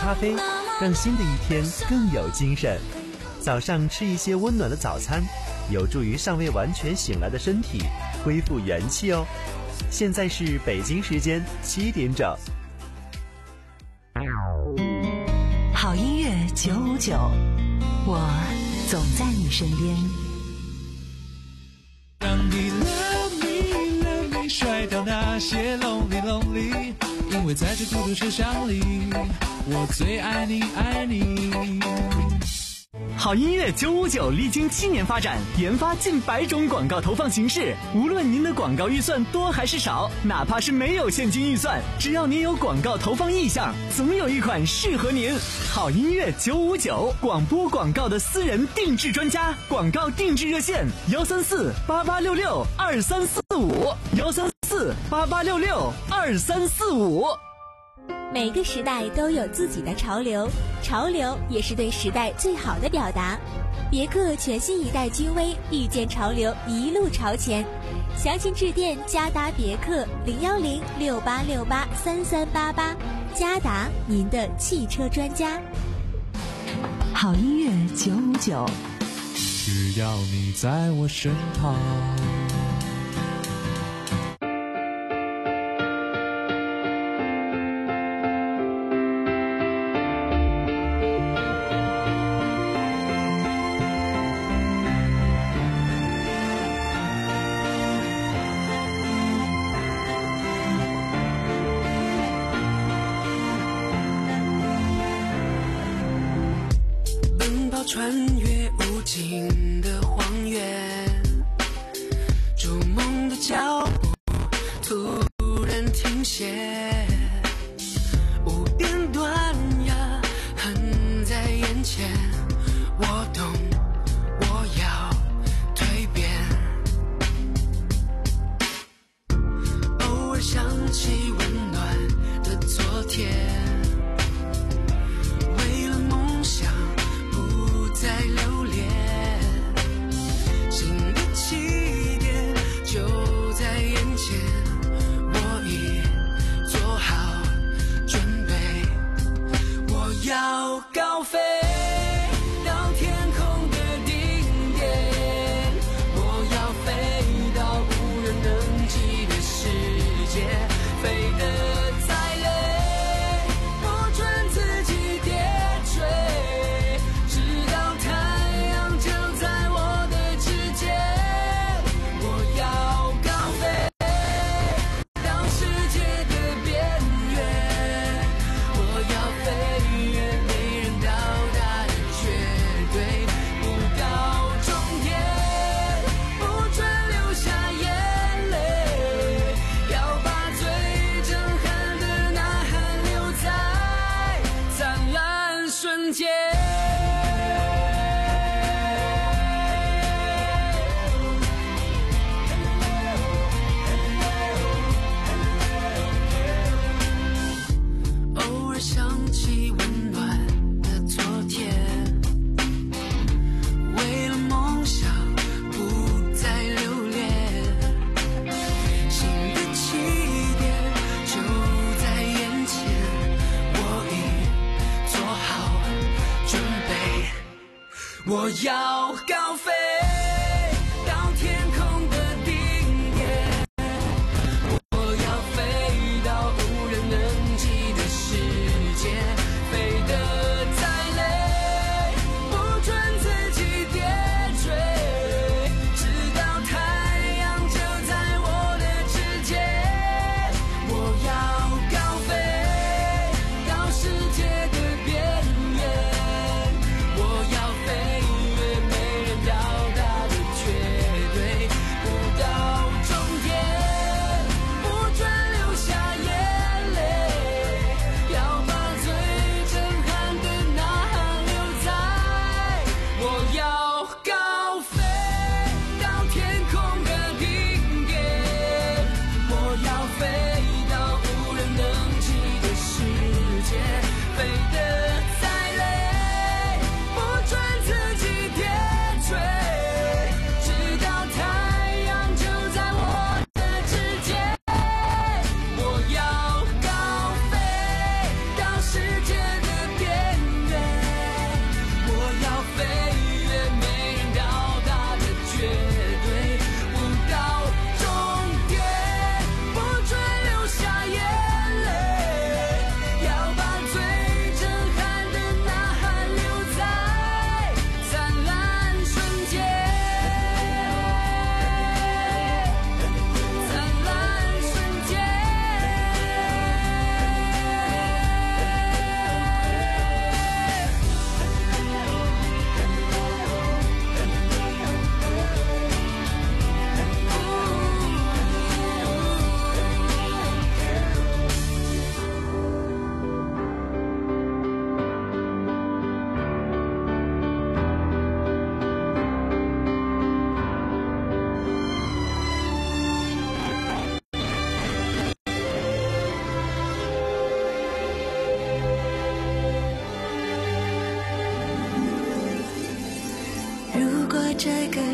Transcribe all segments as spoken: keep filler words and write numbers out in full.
咖啡，让新的一天更有精神。早上吃一些温暖的早餐，有助于尚未完全醒来的身体恢复元气哦。现在是北京时间七点整。 好音乐九五九，我总在你身边。 让你 love me love me 甩掉那些 lonely lonely， 因为在这孤独车厢里，我最爱你爱你。 好音乐九五九历经七年发展，研发近百种广告投放形式。无论您的广告预算多还是少，哪怕是没有现金预算，只要您有广告投放意向，总有一款适合您。好音乐九五九，广播广告的私人定制专家，广告定制热线幺三四八八六六二三四五幺三四八八六六二三四五。 每个时代都有自己的潮流，潮流也是对时代最好的表达。别克全新一代君威，遇见潮流，一路朝前。详情致电嘉达别克零幺零六八六八三三八八，嘉达，您的汽车专家。 好音乐九五九， 只要你在我身旁。 穿越无尽的荒原，逐梦的脚步突然停歇，无边断崖横在眼前，我懂，我要蜕变。偶尔想起温暖的昨天，为了梦想在留恋，新的起点就在眼前，我已做好准备，我要高飞到天空的顶点，我要飞到无人能及的世界，飞得再累，不准自己跌坠。 我要高飞到天空的顶点，我要飞到无人能及的世界，飞得再累，不准自己跌坠，直到太阳就在我的指尖。我要高飞到世界的边缘，我要飞越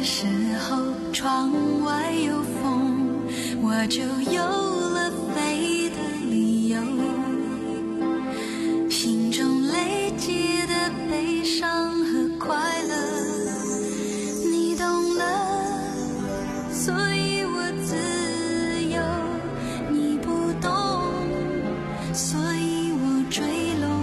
时候，窗外有风，我就有了飞的理由。心中累积的悲伤和快乐，你懂了，所以我自由。你不懂，所以我坠落。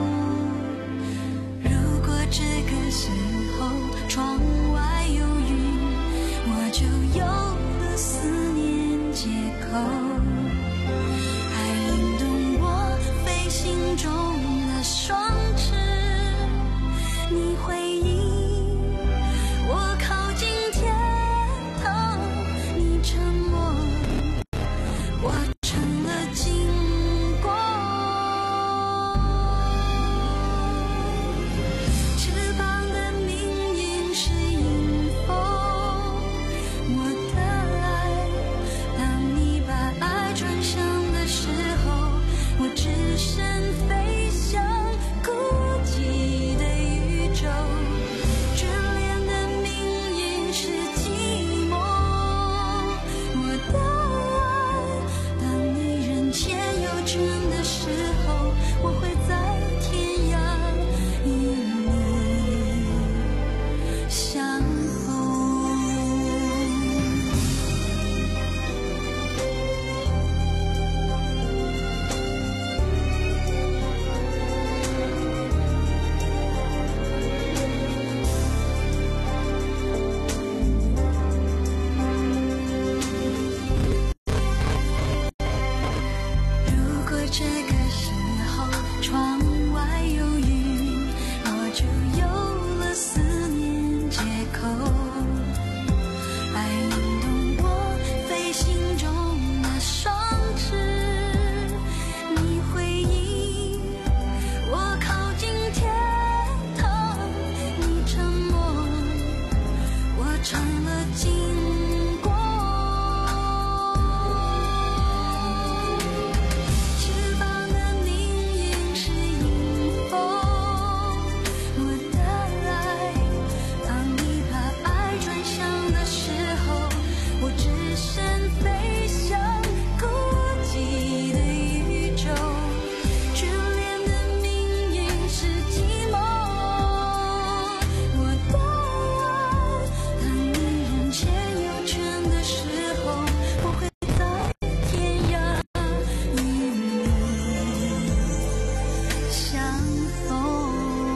如果这个时候窗外有云，我就有了思念借口。爱引动我飞行中的双翅，你回应我靠近天堂，你沉默，我成了经过。翅膀的命运是迎风，我的爱，当你把爱转向的时候，我只身飞向孤寂的宇宙。眷恋的命运是寂寞，我的爱，当你人间有权的时候，我会在天涯与你相逢。如果这个时候窗外有云，我就有了思念借口。爱引动我飞行中的双翅，你回应我靠近天堂，你沉默，我成了经过。翅膀的命运是迎风，我的爱，当你把爱转向的时候，我只身飞向孤寂的宇宙。眷恋的命运是寂寞，我的爱，当你人间有权的时候，我会在天涯与你相逢。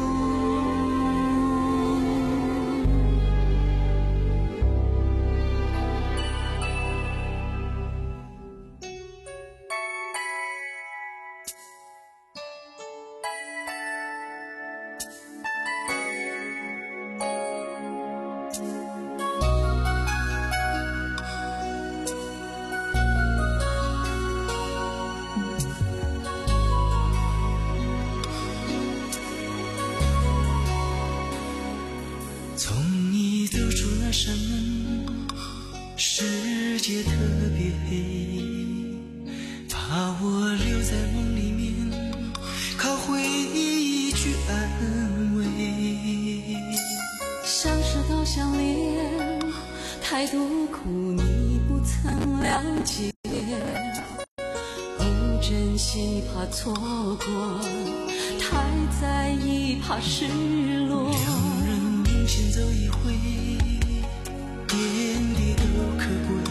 从你走出那扇门，世界特别黑，把我留在梦里面，靠回忆去安慰。 像是都相恋，太多苦你不曾了解，不珍惜怕错过，太在意怕失落。 两人明显走一回，点滴都可贵，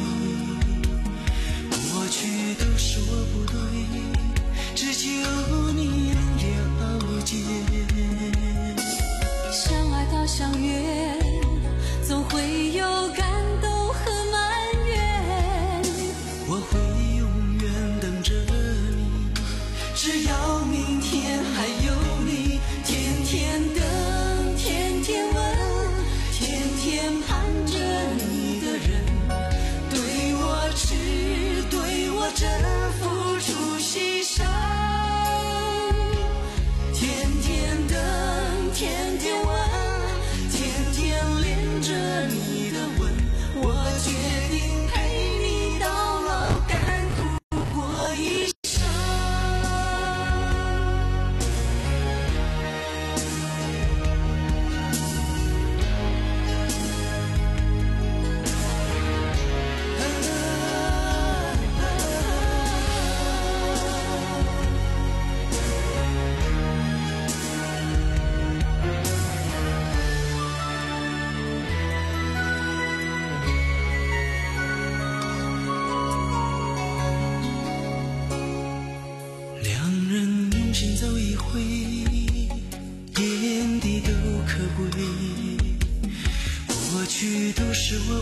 过去都是我不对，只求你能了解。 相爱到相悦，总会有感动和埋怨。 我会永远等着你，只要明天还有你，天天等，天天问，天天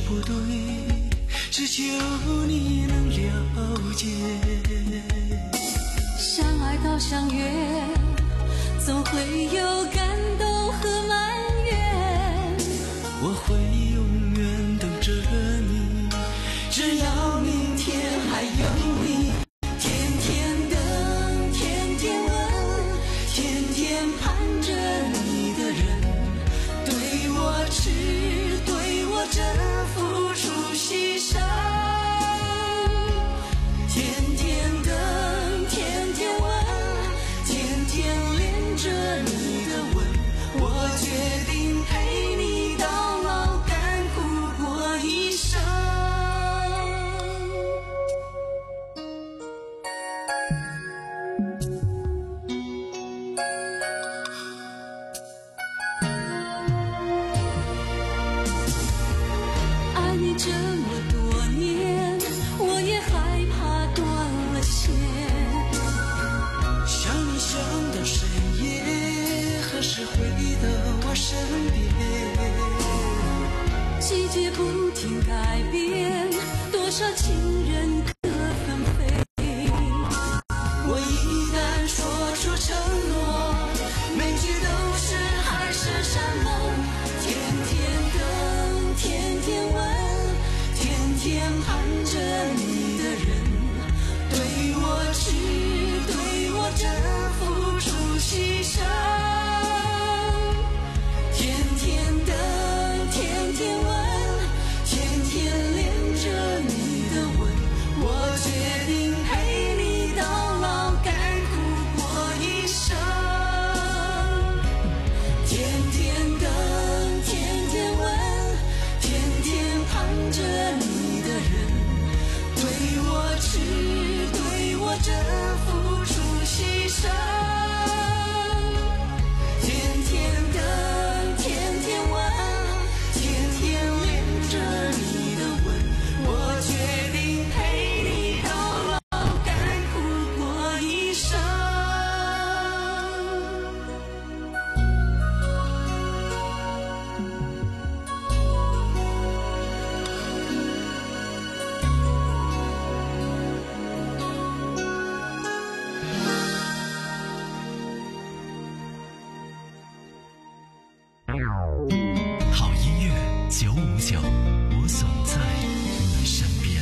不对，只求你能了解。 相爱到相悦，总会有感动和埋怨。 我会永远等着你，只要明天还有你。天天等，天天问，天天盼着你的人，对我痴，对我真，付出牺牲。天天等，天天问，天天恋着你的吻，我决定陪你到老，甘苦过一生。爱你这么多年，我也害怕断了线。想你想到深夜，何时回到我身边？季节不停改变，多少情人各纷飞。我一旦说出承诺，每句都是海誓山盟。天天等，天天问，天天盼着你的人，对我痴，对我真，付出牺牲。天天等，天天问，天天恋着你的吻，我决定陪你到老，甘苦过一生。天天等，天天问，天天盼着你的人，对我痴，对我真，付出牺牲。天天等，天天问，天天恋着你的吻，我决定陪你到老，甘苦过一生。 好音乐九五九，我总在你身边。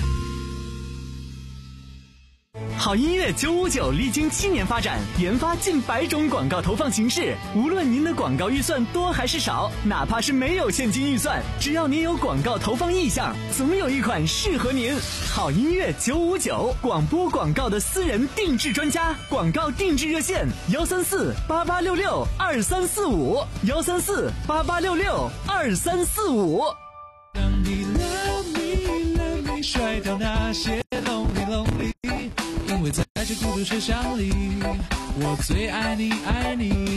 好音乐九五九历经七年发展，研发近百种广告投放形式。无论您的广告预算多还是少，哪怕是没有现金预算，只要您有广告投放意向，总有一款适合您。好音乐九五九，广播广告的私人定制专家，广告定制热线幺三四八八六六二三四五幺三四八八六六二三四五。 让你 love me love me 甩掉那些 lonely lonely， 因为在这孤独车厢里，我最爱你爱你。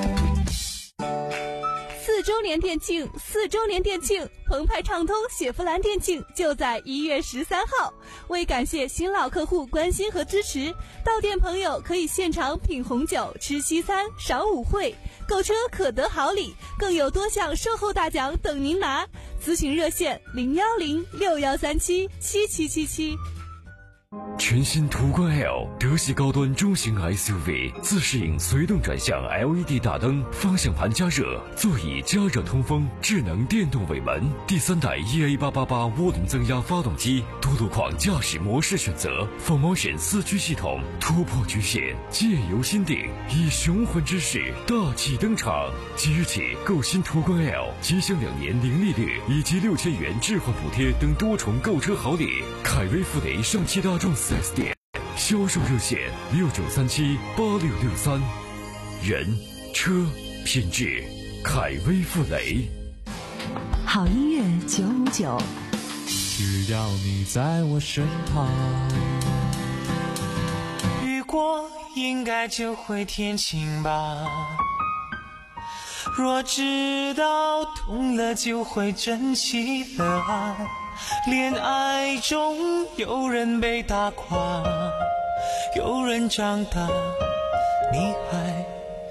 四周年店庆，四周年店庆，澎湃畅通雪佛兰店庆就在一月十三号。为感谢新老客户关心和支持，到店朋友可以现场品红酒、吃西餐、赏舞会，购车可得好礼，更有多项售后大奖等您拿。咨询热线零幺零六幺三七七七七七。 全新途观 L 德系高端中型 S U V， 自适应随动转向 L E D 大灯，方向盘加热，座椅加热通风，智能电动尾门，第三代 E A 八八八涡轮增压发动机，多路况驾驶模式选择 ，four motion 四驱系统，突破局限，借由心定，以雄浑之势大气登场。即日起购新途观 L， 即享两年零利率以及六千元置换补贴等多重购车好礼。凯威富雷上汽大众四 S 店。销售热线六九三七八六六三，人车品质，凯威富雷。 好音乐九五九， 只要你在我身旁。 雨过应该就会天晴吧，若知道痛了就会珍惜的爱，恋爱中有人被打垮，有人长大，你还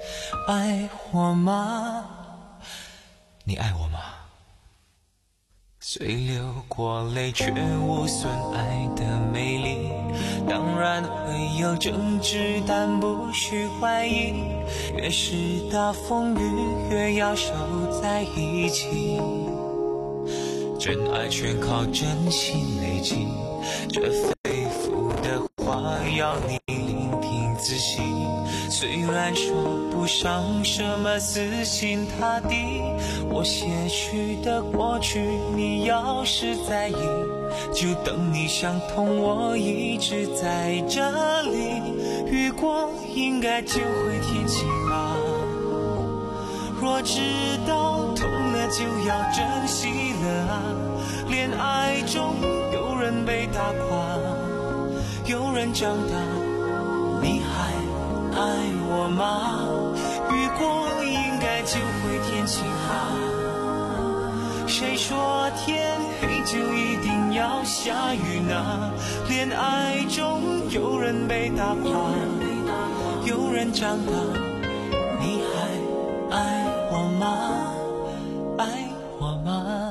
爱我吗？你爱我吗？ 虽流过泪，却无损爱的美丽。当然会有争执，但不需怀疑。越是大风雨，越要守在一起。真爱全靠真心累积，这肺腑的话要你聆听仔细。虽然说不上什么死心塌地，我些许的过去，你要是在意，就等你想通，我一直在这里。雨过应该就会天晴啊，若知道痛了就要珍惜了啊。恋爱中有人被打垮，有人长大，你还爱我吗？雨过应该就会天晴啊，谁说天黑就一定要下雨呢？恋爱中有人被打垮，有人长大，你还爱我吗？爱我吗？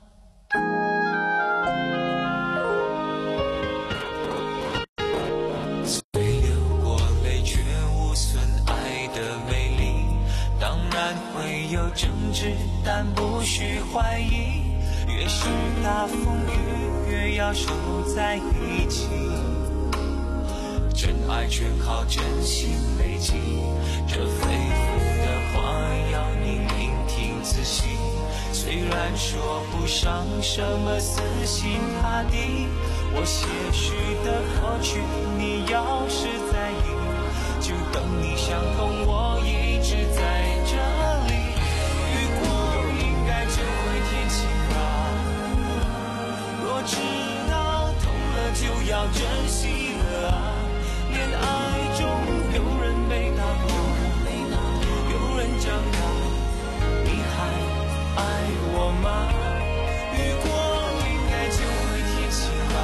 虽流过泪，却无损爱的美丽。当然会有争执，但不需怀疑。越是大风雨，越要守在一起。真爱全靠真心累积，这肺腑的话要你聆听仔细。虽然说不上什么死心塌地，我些许的过去，你要是在意，就等你想通，我一直在这里。雨过应该就会天晴啊，若知道痛了就要珍惜了啊。恋爱中有人被打垮，有人长大，你还爱我吗？雨过应该就会天晴啊，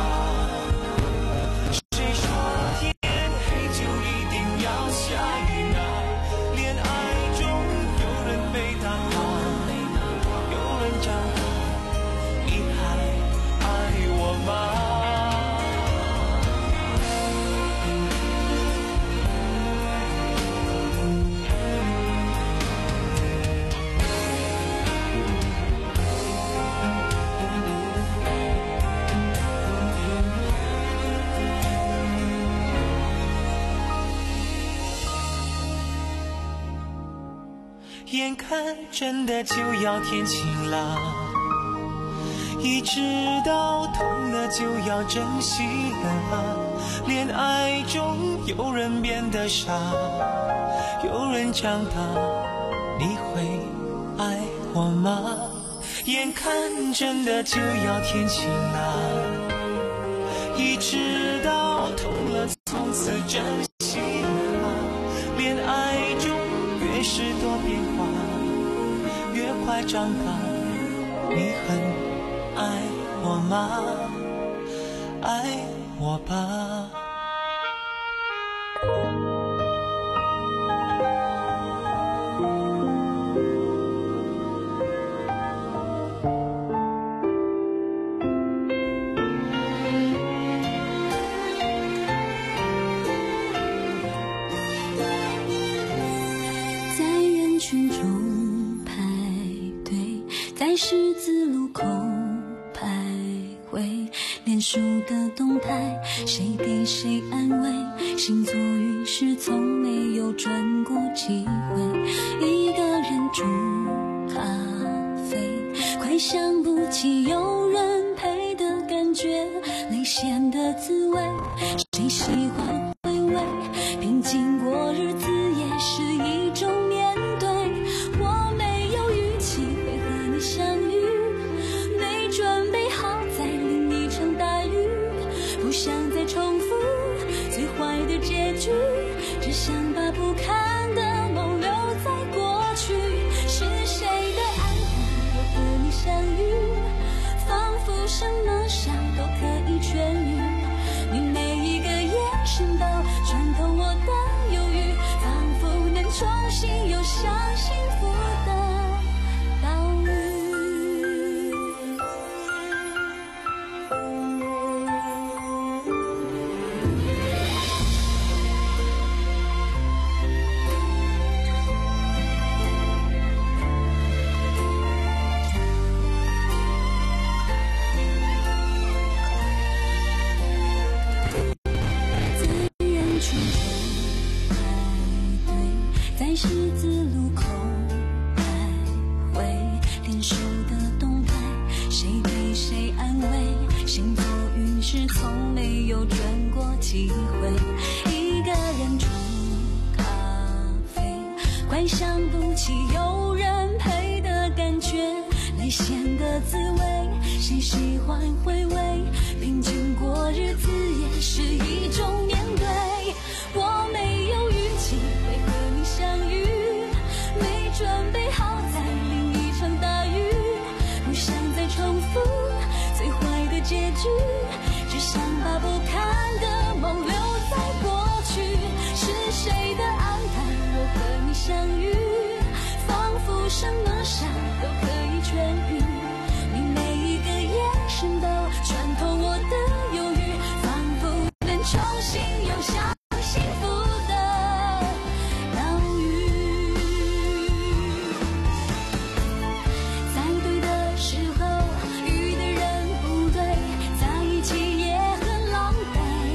谁说天黑就一定要下雨呢？恋爱中有人被打垮，有人长大，你还爱我吗？眼看真的就要天晴了，一直到痛了就要珍惜了。恋爱中有人变得傻，有人长大，你会爱我吗？眼看真的就要天晴了，一直到痛了从此珍惜了。恋爱中越是多变化，越快长大，你很爱我吗？爱我吧。 在十字路口徘徊，脸书的动态，谁给谁安慰？星座运势从没有转过机会。一个人煮咖啡，快想不起有人陪的感觉，泪咸的滋味，谁喜欢回味？平静过日子也是一种面对。我没有预期会和你相遇，没准备好再淋一场大雨，不想再重复最坏的结局，只想把不堪的梦留在过去。是谁的安排我和你相遇，仿佛什么伤都可以痊愈，你每一个眼神都穿透我的犹豫，仿佛能重新游向幸福的岛屿。 幸福于是从没有转过机会，一个人冲咖啡，快想不起有人陪的感觉，泪咸的滋味，谁喜欢回味？平静过日子也是一种面对。我没有预期会和你相遇，没准备好再淋一场大雨，不想再重复最坏的结局，只想把不堪的梦留在过去。是谁的安排我和你相遇？仿佛什么伤都可以痊愈，你每一个眼神都穿透我的忧郁，仿佛能重新涌向幸福的岛屿。在对的时候遇的人不对，在一起也很狼狈，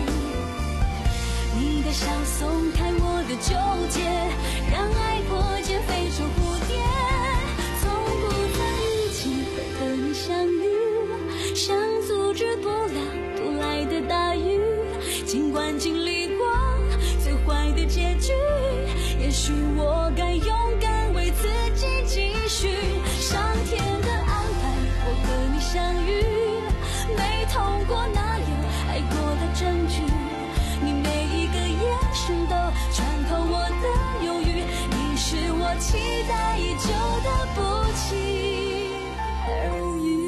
你的笑松开我的纠结，让爱破茧飞出蝴蝶。从不曾预期会和你相遇，想阻止不了突来的大雨，尽管经历过最坏的结局，也许我该勇敢为自己继续。上天的安排我和你相遇，没痛过哪有爱过的证据，你每一个眼神都穿透我的忧郁，你是我期待已久的不期而遇。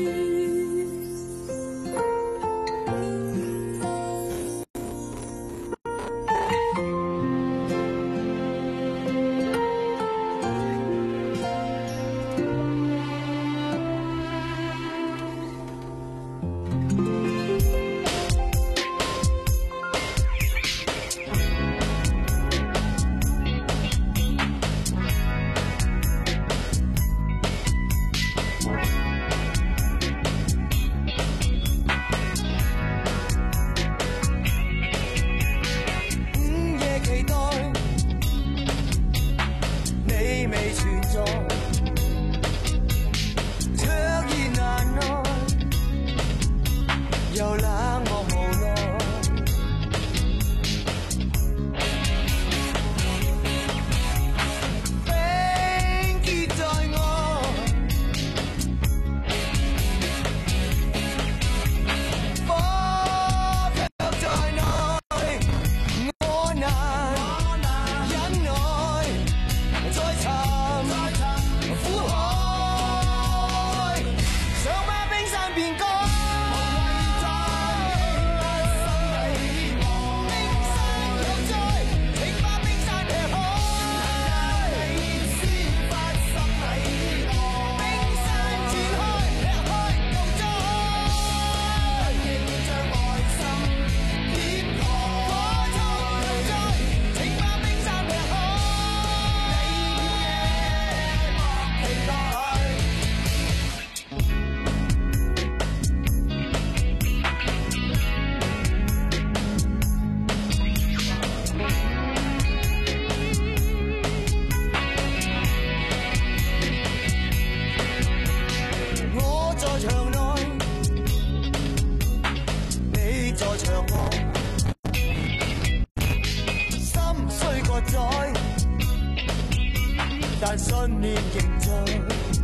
但信念仍在。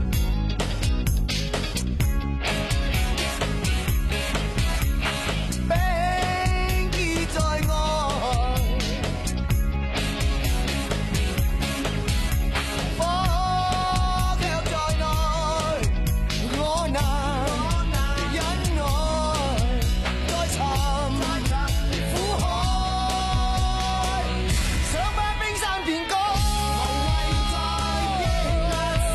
冰結在愛，火卻在內，我難忍耐，再尋苦海，想把冰山變高。無謂再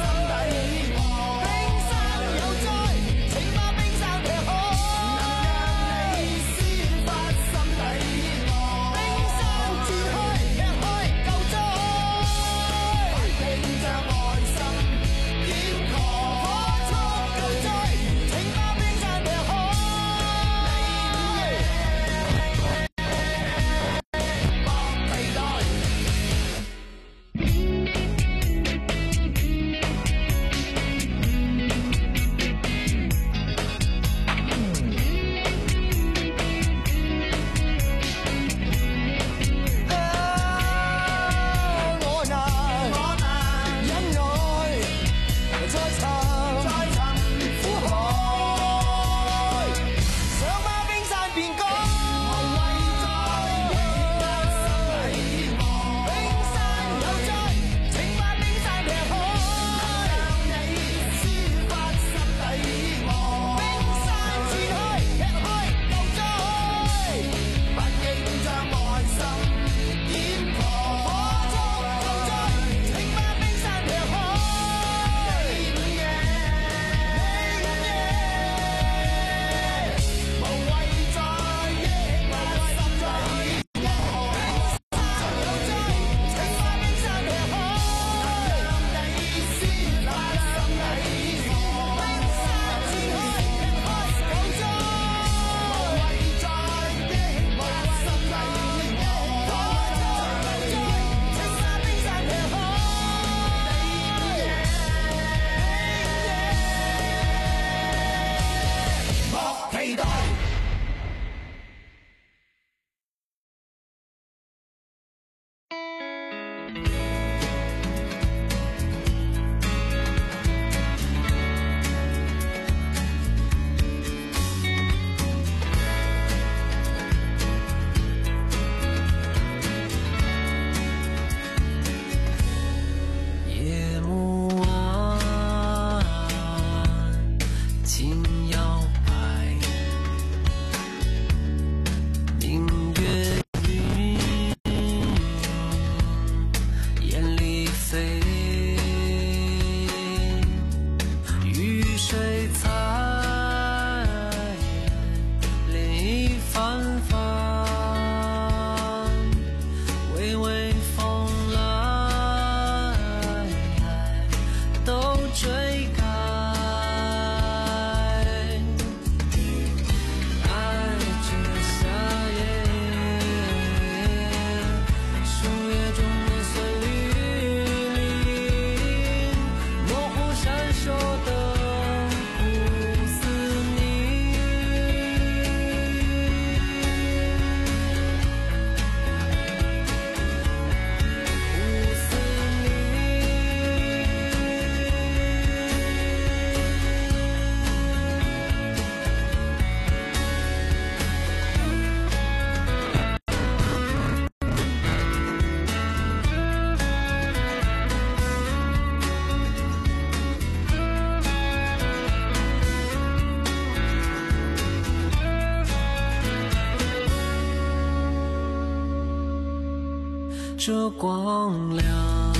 着光亮，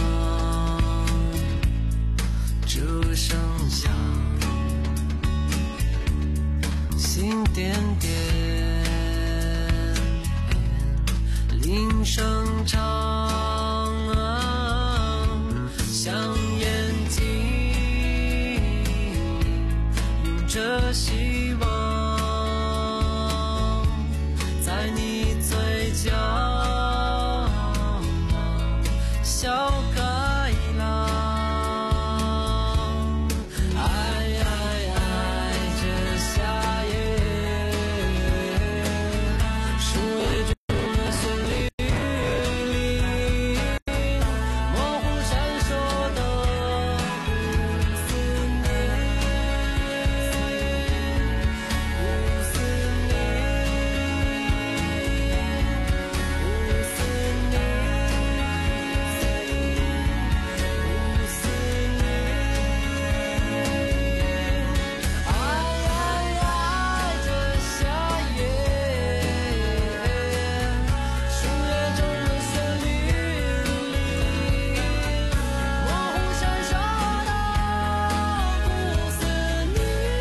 这声响，心点点，铃声长，像眼睛有着希望，在你嘴角笑开朗，爱爱爱着夏夜，树叶中的旋律里，模糊闪烁的思念，无思念，无思念，无思念，爱爱爱着夏夜，树叶中的旋律里，模糊闪烁的不思念。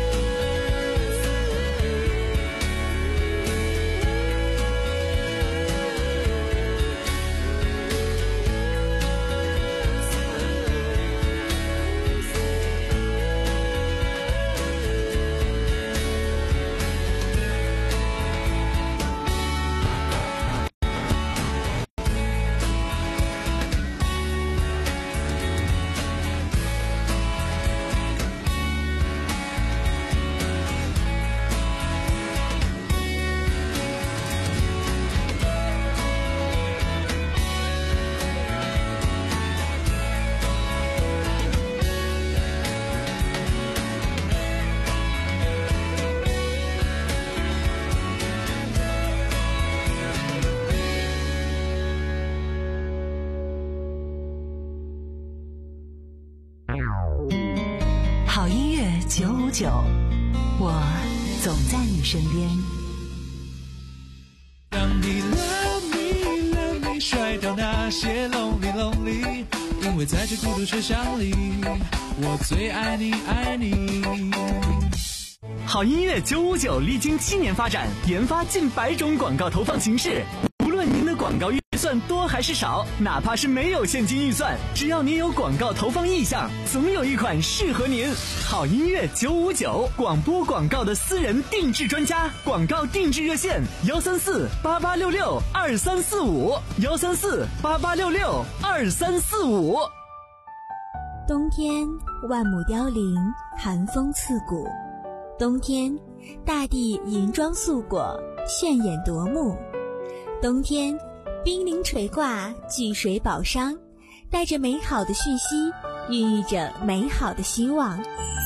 好音乐九五九，我总在你身边。 让你 love me love me 甩掉那些 lonely lonely， 因为在这孤独车厢里，我最爱你爱你。 好音乐九五九历经七年发展，研发近百种广告投放形式。无论您的广告预算多还是少，哪怕是没有现金预算，只要您有广告投放意向，总有一款适合您。好音乐九五九，广播广告的私人定制专家，广告定制热线幺三四八八六六二三四五幺三四八八六六二三四五。 冬天万木凋零，寒风刺骨。冬天大地银装素裹，炫眼夺目。冬天冰凌垂挂，聚水宝商，带着美好的讯息，孕育着美好的希望。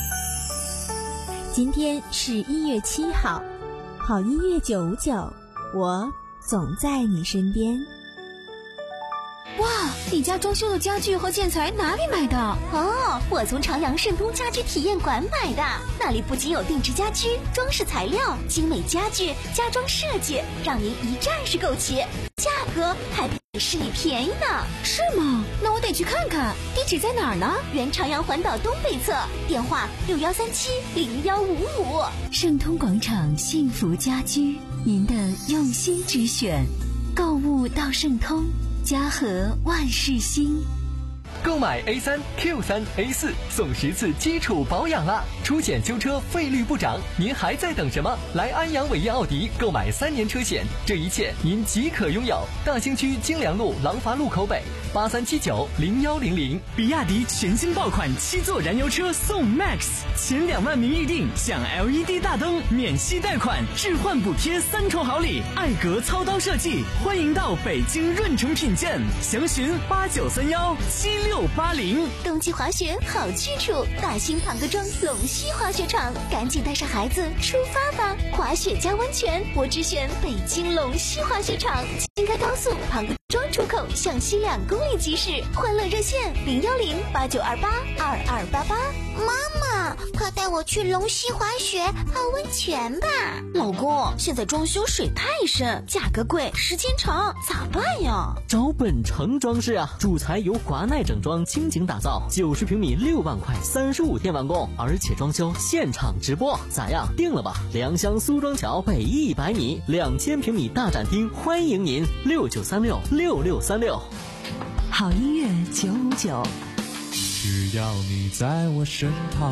今天是一月七号，好音乐九五九，我总在你身边。 哇，你家装修的家具和建材哪里买的？ 哦，我从朝阳盛通家居体验馆买的，那里不仅有定制家居、装饰材料、精美家具、家装设计，让您一站式购齐，价格还比市里便宜呢。 是吗？那我得去看看。地址在哪儿呢？ 原朝阳环岛东北侧，电话六幺三七零幺五五。 盛通广场幸福家居，您的用心之选，购物到盛通，家和万事兴。 购买 A 三 Q 三 A 四送十次基础保养啦！出险修车费率不涨，您还在等什么？来安阳伟业奥迪购买三年车险，这一切您即可拥有。大兴区京良路廊坊路口北八三七九零幺零零。 比亚迪全新爆款七座燃油车送 Max， 前两万名预定享 L E D 大灯、免息贷款、置换补贴三重好礼，艾格操刀设计，欢迎到北京润城品鉴，详询八九三幺七六八零。 冬季滑雪好去处，大兴庞各庄龙溪滑雪场，赶紧带上孩子出发吧！滑雪加温泉，我只选北京龙溪滑雪场。京开高速庞各庄出口向西两公里即驶，欢乐热线零幺零八九二八二二八八。 妈妈，快带我去龙溪滑雪、泡温泉吧。 老公，现在装修水太深，价格贵，时间长，咋办呀？ 找本城装饰啊，主材由华奈整装倾情打造，九十平米六万块，三十五天完工，而且装修现场直播，咋样？定了吧？良乡苏庄桥北一百米，两千平米大展厅，欢迎您六九三六六六三六。 好音乐九五九， 只要你在我身旁。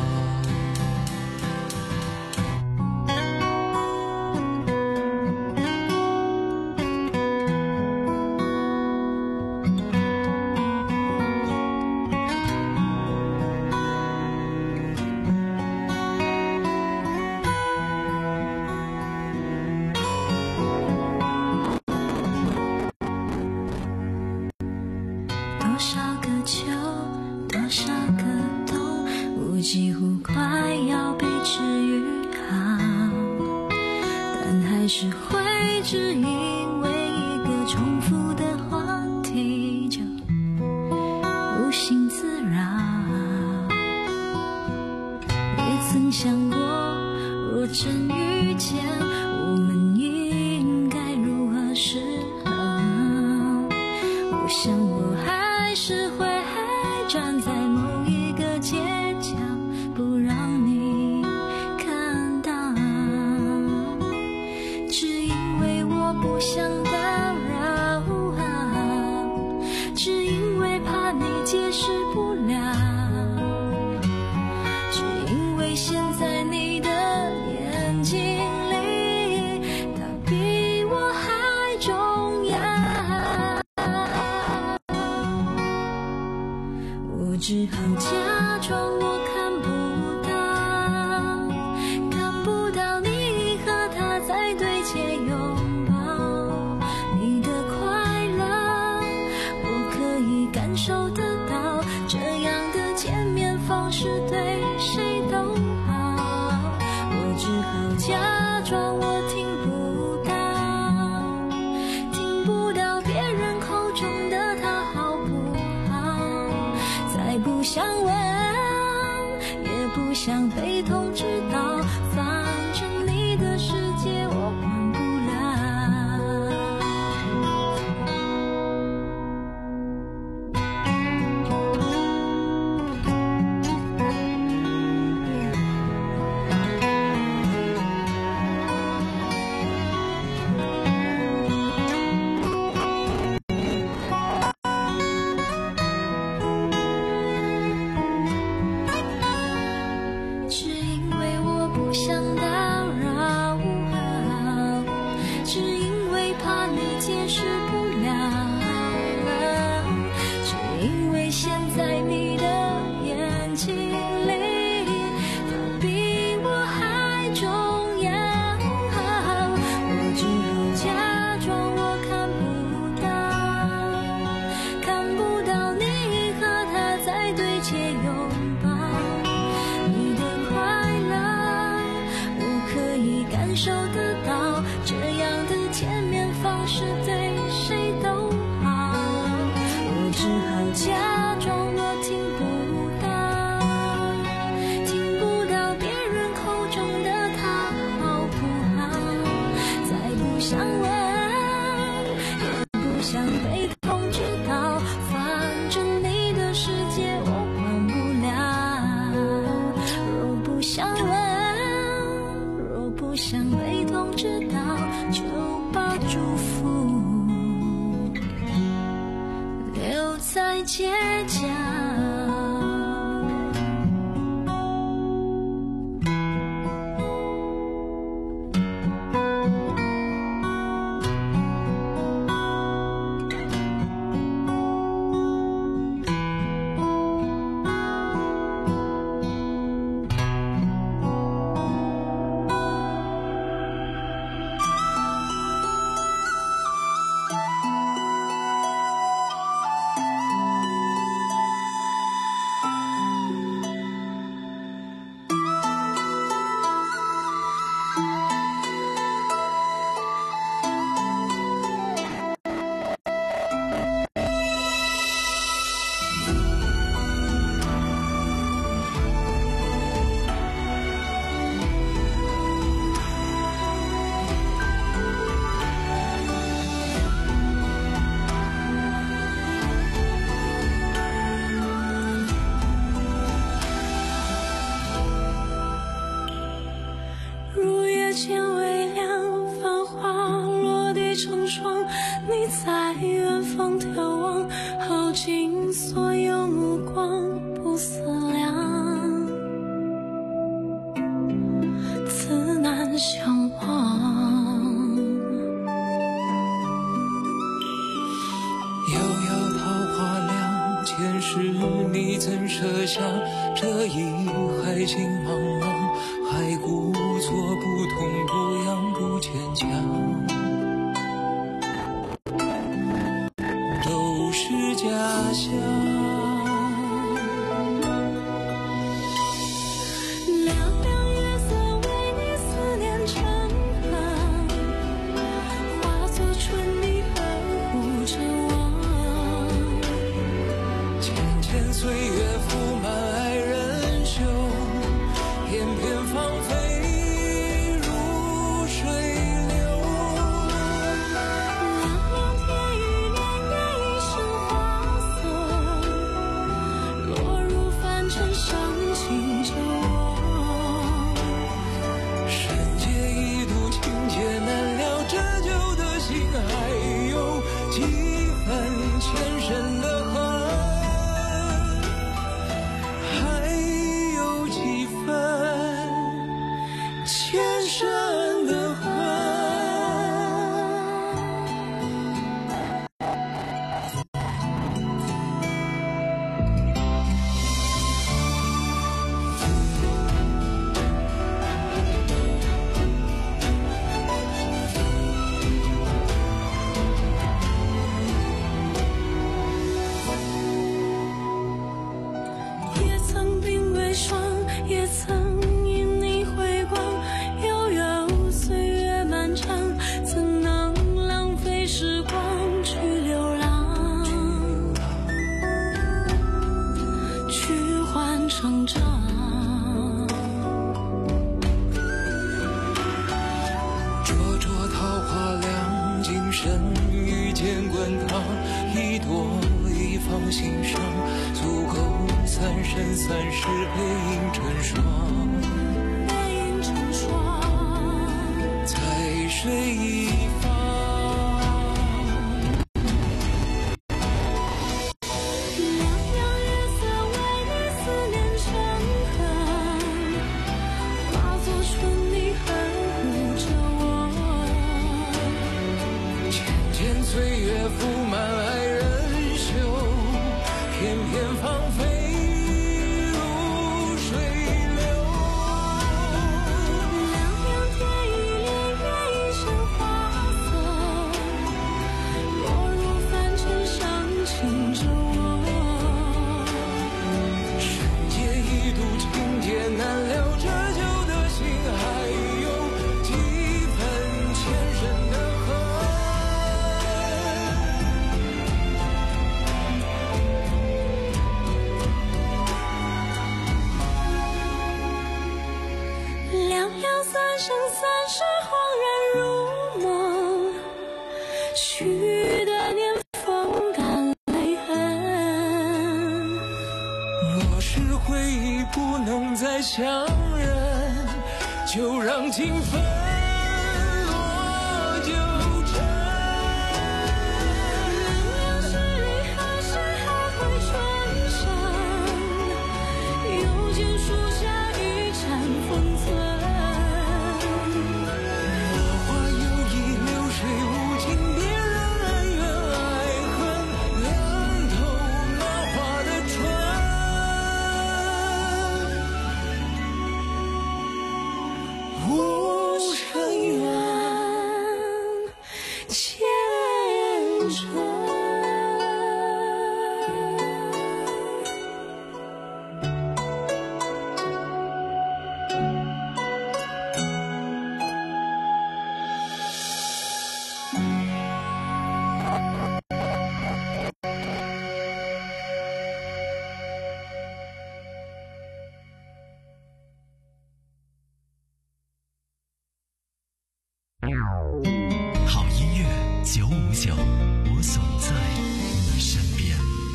多少个秋，多少个冬，我几乎快要被治愈好，但还是会只因为一个重复的话题就无心自扰。也曾想过，若真遇见，我们应该如何是好。我想我还是会站在某一个街角，不让你看到，只因为我不想打扰，只因为怕你解释不了，只因为现在你的眼睛里，它比我还重要。我只好假装我看不到，看不到你和他在对街拥抱，你的快乐我可以感受得到，这样的见面方式对谁都好。我只好假装我听不到，听不到别人口中的他好不好，再不想问，也不想被通知到，反正你的世界我管不只因为我不想打扰，只因为怕你解释不了，只因为现在你的眼睛里，它比我还重要。我只好假装我看不到，看不到你和他在对街拥抱，你的快乐我可以感受得到，这样的见面方式对谁都好。我只好假装我听不到，听不到别人口中的他好不好，再不想问，也不想被通知到，反正你的世界我管不了。若不想问，若不想被通知到，就把祝福留在街角。 想，这一海情茫茫，还故作不痛不痒不坚强，都是假象。 岁月覆满爱人袖，片片芳菲如水流。 凉凉天与年月一生花色，落入凡尘伤心着我。 深夜一度情劫难了，折旧的心还有几分前生的恨。前生的恨。 也曾鬓微霜，也曾成长， 灼灼桃花凉，今生遇见滚烫，一朵一放心上，足够三生三世背影成双， 背影成双， 在水一方。 岁月覆满爱人袖，片片芳菲如水流。凉凉天与年月一生花色，落入凡尘伤情着我。 深夜一度情劫难了，折旧的心还有几分前生的恨。 两两三生三世恍然如梦，许的年风干泪痕。 若是回忆不能再相认，就让情分落九尘。 凉凉十里何时还会春生？又见树下一盏风存。 好音乐九五九，我总在你身边。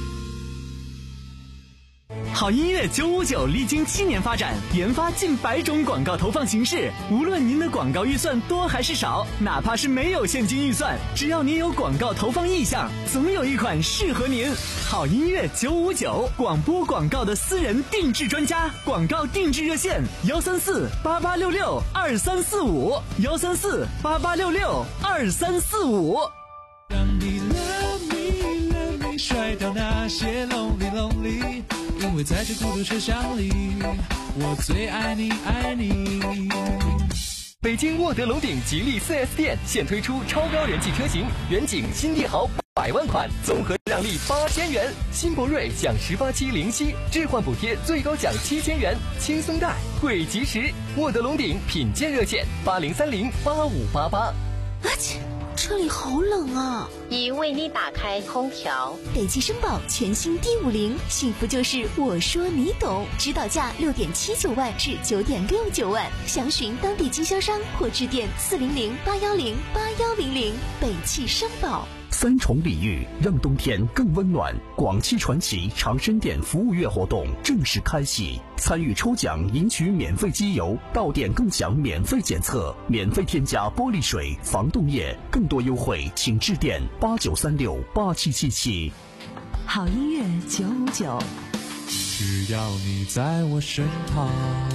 好音乐九五九历经七年发展，研发近百种广告投放形式。无论您的广告预算多还是少，哪怕是没有现金预算，只要您有广告投放意向，总有一款适合您。好音乐九五九，广播广告的私人定制专家，广告定制热线：幺三四八八六六二三四五，幺三四八八六六二三四五。 让你 love me love me，甩掉那些 lonely lonely。 因为在这孤独车厢里，我最爱你爱你。 北京沃德龙鼎吉利 四 S 店现推出超高人气车型远景新帝豪百万款，综合让利八千元；新博瑞享十八期零息置换补贴，最高享七千元，轻松贷惠及时。沃德龙鼎品鉴热线八零三零八五八八。 啊切，车里好冷啊！ 已为你打开空调。 北汽绅宝全新 D 五零，幸福就是我说你懂，指导价六点七九万至九点六九万，详询当地经销商或致电四零零八幺零八幺零零。北汽绅宝。 三重礼遇，让冬天更温暖。广汽传祺长生店服务月活动正式开启，参与抽奖赢取免费机油，到店更享免费检测，免费添加玻璃水、防冻液。更多优惠请致电八九三六八七七七。 好音乐九五九， 只要你在我身旁。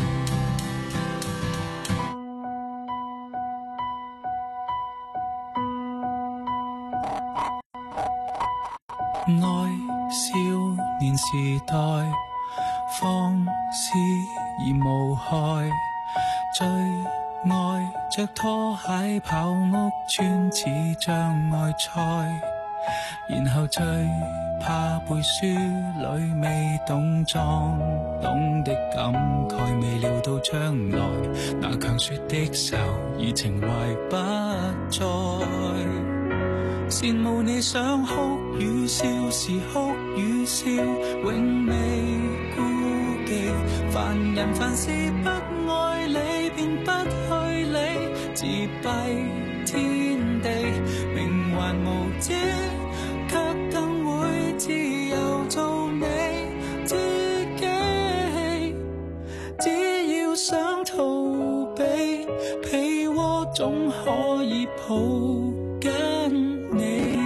愛少年時代，放肆而無害，最愛着拖鞋跑屋村似障礙賽，然後最怕背書裏未懂裝懂的感慨，未料到將來那強說的手已情懷不再。羨慕你想哭與笑時哭與笑，永未顧忌。凡人凡事不愛理便不去理，自閉天地，命還無知，卻更會自由做你自己。只要想逃避，被窩總可以抱緊你。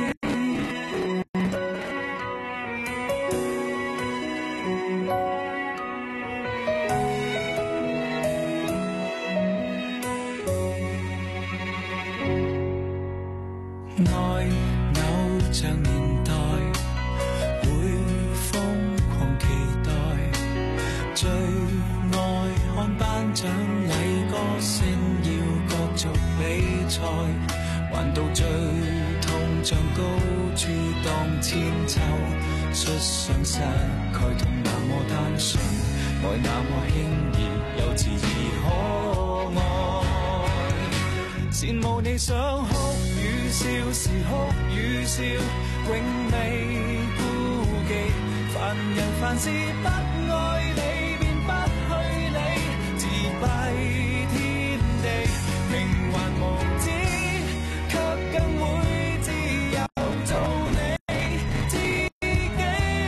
愛偶像年代會瘋狂期待，最愛看頒獎禮，歌星要角逐比賽，還到最痛像高處當千秋，摔上石蓋痛那麼單純，愛那麼輕易又自意可愛。羨慕你想哭與笑時哭與笑，永未顧忌。凡人凡事不愛理便不去理，自閉天地，命還無知，卻更會自由做你自己。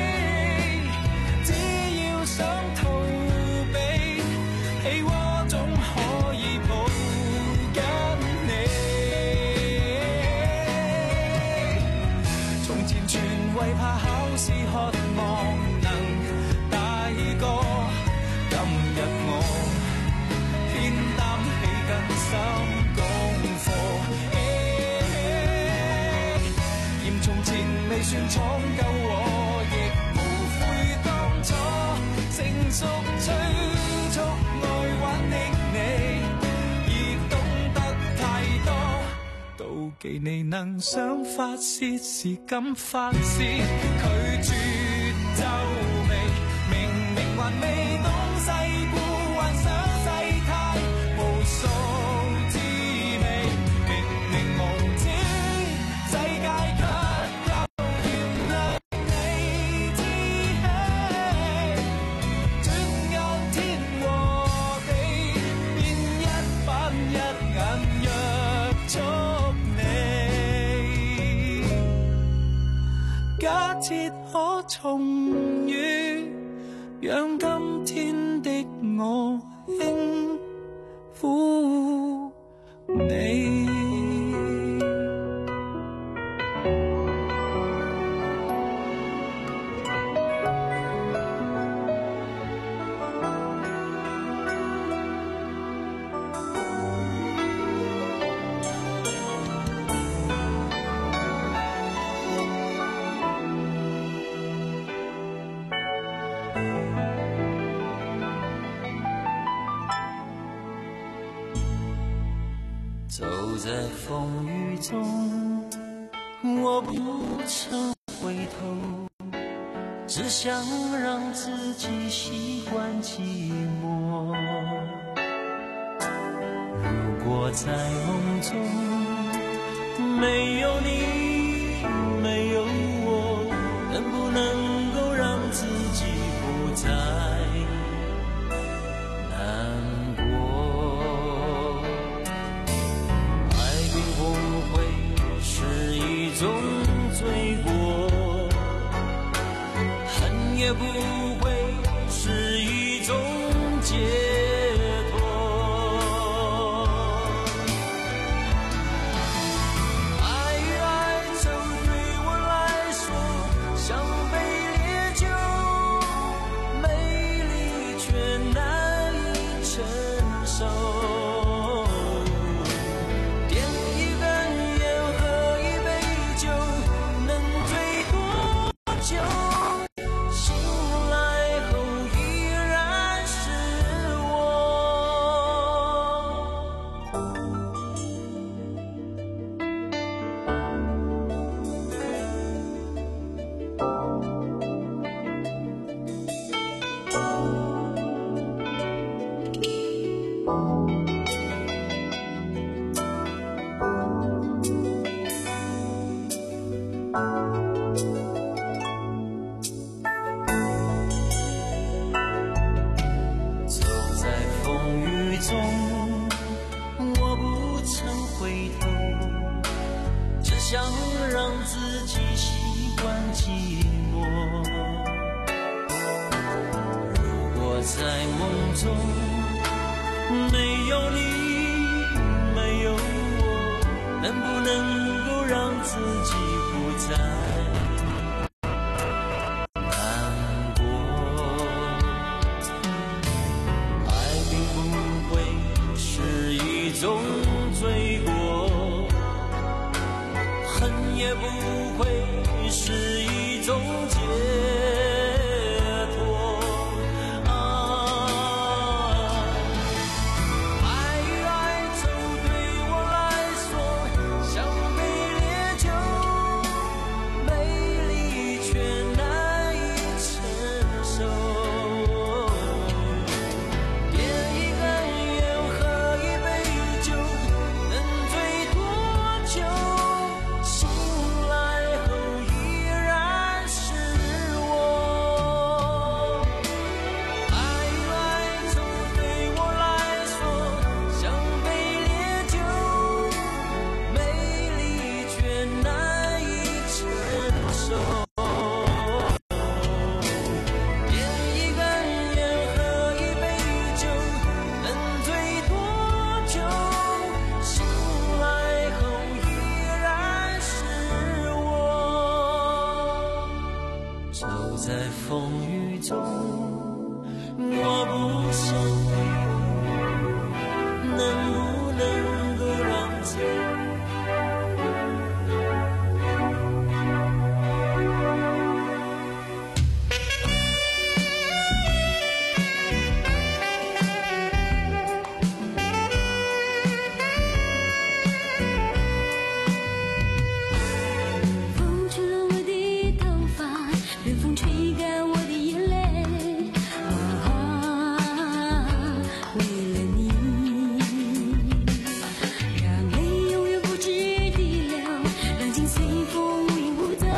只要想逃避，被窩總可以抱緊你。從前全為怕考試渴望能大個，今日我偏擔起更深功課。嫌從前未算闖夠我，亦無悔當初成熟催促愛玩的你，已懂得太多。妒忌你能想發泄時敢發泄，拒絕皺眉，明明還未懂世故，幻想世態無數滋味，明明無知，世界卻有權讓你知起，轉眼天和地，變一板一眼約束你。假設可重遇，讓今天的我輕撫你。 在风雨中，我不曾回头，只想让自己习惯寂寞。如果在梦中没有你，没有我，能不能够让自己不再难过？爱并不会是一种罪过，恨也不会是一种解脱。爱与哀愁对我来说像杯烈酒，美丽却难以承受。点一根烟喝一杯酒，能醉多久？醒来后依然是我。走在风雨中，我不曾回头，只想让自己习惯寂寞。如果在梦中没有你，没有我，能不能够让自己不再难过？爱并不会是一种罪过，恨也不会是一种解脱。啊，爱与哀愁对我来说像杯烈酒，美丽却难以承受。点一根烟喝一杯酒，能醉多久？醒来后依然是我。爱与哀愁对我来说像杯烈酒，美丽却难以承受。点一根烟喝一杯酒，能醉多久？醒来后依然是我。走在风雨中，我不想回头，能不能够让自己风吹了我的头发，冷风吹干我的眼泪。啊，为了你，让泪永远不知地流，让情随风无影无踪。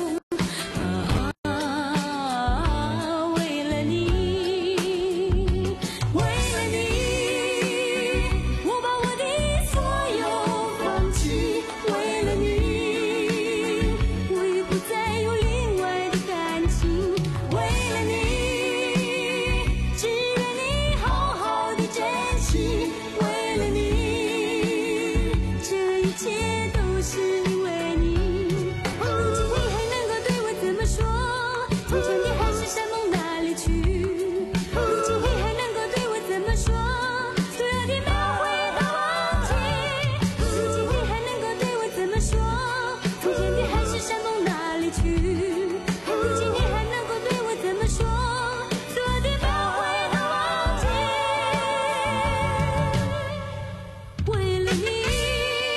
啊，为了你，为了你，我把我的所有放弃。为了你，我也不再有另外的感情。为了你，只愿你好好的珍惜。为了你，这一切都是因为你。如今你还能够对我怎么说？从前你还是山盟哪里去？如今你还能够对我怎么说？所有的描绘都忘记。如今你还能够对我怎么说？从前你还是山盟哪里去？如今你还能够对我怎么说？所有的描绘都忘记。为了你。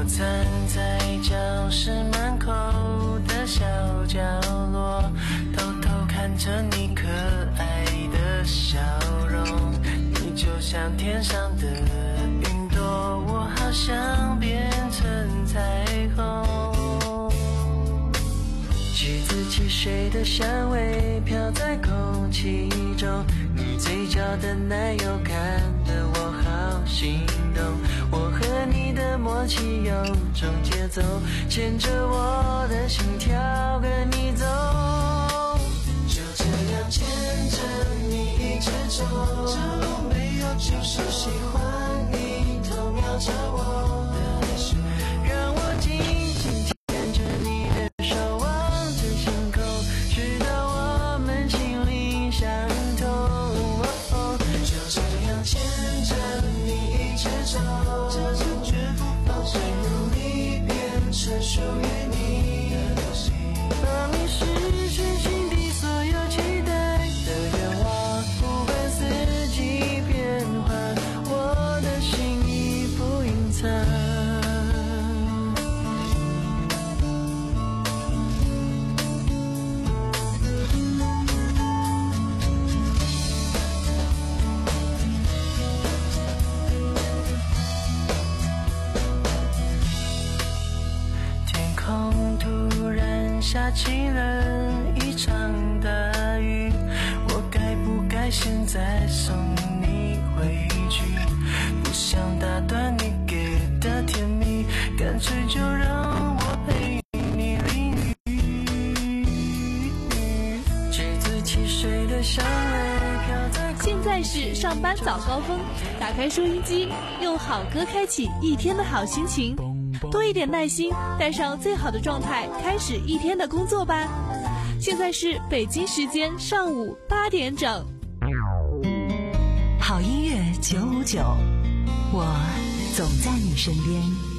我站在教室门口的小角落，偷偷看着你可爱的笑容。你就像天上的云朵，我好想变成彩虹。橘子汽水的香味飘在空气中，你嘴角的奶油看得我好心动。我和你的默契有种节奏，牵着我的心跳跟你走。就这样牵着你一直走，这路没有就是喜欢你，偷瞄着我的手，让我紧紧牵着你的手，望着星空，直到我们心灵相通。哦，就这样牵着你一直走，这种绝不放手，努力变成属于你的流星，帮你实现心底所有期待的愿望。不管四季变换，我的心意不隐藏。天空突然下起了一场大雨，我该不该现在送你回去？不想打断你给的甜蜜，干脆就让我陪你淋雨。橘子汽水的香味飘在现在是上班早高峰，打开收音机，用好歌开启一天的好心情，多一点耐心，带上最好的状态，开始一天的工作吧。现在是北京时间上午八点整。 好音乐九五九，我总在你身边。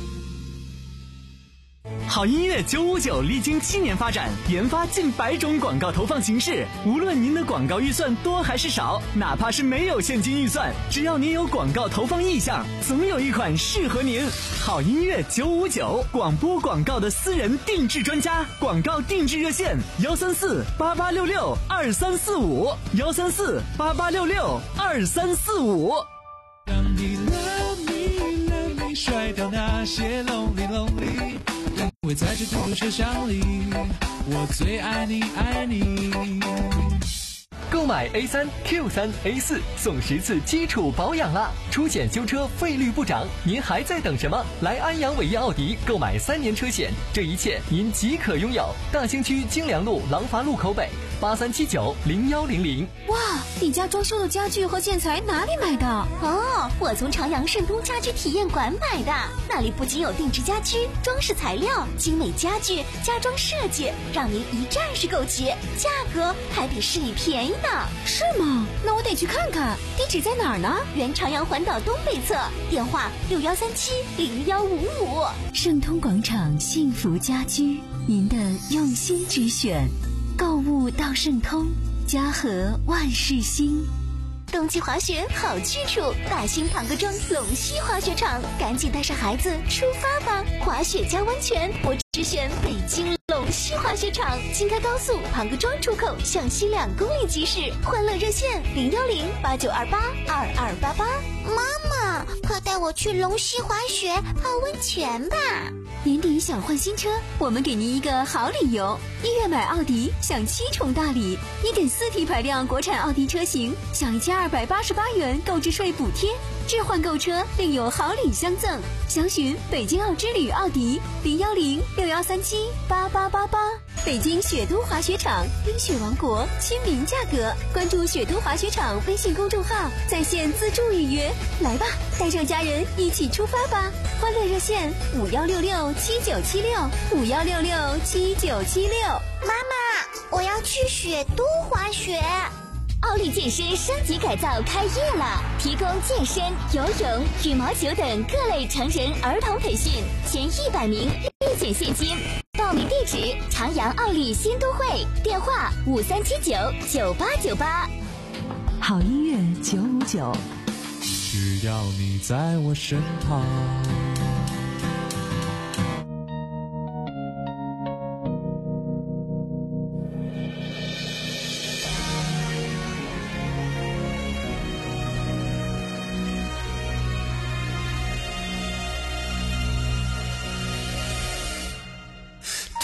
好音乐九五九历经七年发展，研发近百种广告投放形式。无论您的广告预算多还是少，哪怕是没有现金预算，只要您有广告投放意向，总有一款适合您。好音乐九五九，广播广告的私人定制专家，广告定制热线：幺三四八八六六二三四五，幺三四八八六六二三四五。 让你 love me love me， 甩掉那些 lonely lonely。因为在这嘟嘟车厢里，我最爱你爱你。 购买 A 三 Q 三 A 四送十次基础保养啦！出险修车费率不涨，您还在等什么？来安阳伟业奥迪购买三年车险，这一切您即可拥有。大兴区京良路廊坊路口北，八三七九零幺零零。 哇，你家装修的家具和建材哪里买的？哦，我从朝阳盛通家居体验馆买的，那里不仅有定制家居、装饰材料、精美家具、家装设计，让您一站式购齐，价格还比市里便宜呢。是吗？那我得去看看。地址在哪儿呢？原朝阳环岛东北侧，电话六幺三七零幺五五。 盛通广场幸福家居，您的用心之选。购物到盛通，家和万事兴。 冬季滑雪好去处，大兴庞各庄龙溪滑雪场，赶紧带上孩子出发吧！滑雪加温泉，我只选北京龙溪滑雪场。京开高速庞各庄出口向西两公里即驶，欢乐热线零幺零八九二八二二八八。 妈妈，快带我去龙溪滑雪泡温泉吧！ 年底想换新车，我们给您一个好理由。一月买奥迪享七重大礼，一点四 T 排量国产奥迪车型享一千二百八十八元购置税补贴，置换购车另有好礼相赠。详询北京奥之旅奥迪零幺零六幺三七八八八八。北京雪都滑雪场，冰雪王国，亲民价格。关注雪都滑雪场微信公众号，在线自助预约。来吧，带上家人一起出发吧！欢乐热线五幺六六七九七六五幺六六七九七六。 妈妈，我要去雪都滑雪。 奥利健身升级改造开业了，提供健身、游泳、羽毛球等各类成人儿童培训，前一百名立减现金。报名地址：长阳奥利新都会，电话五三七九九八九八。 好音乐九五九， 只要你在我身旁。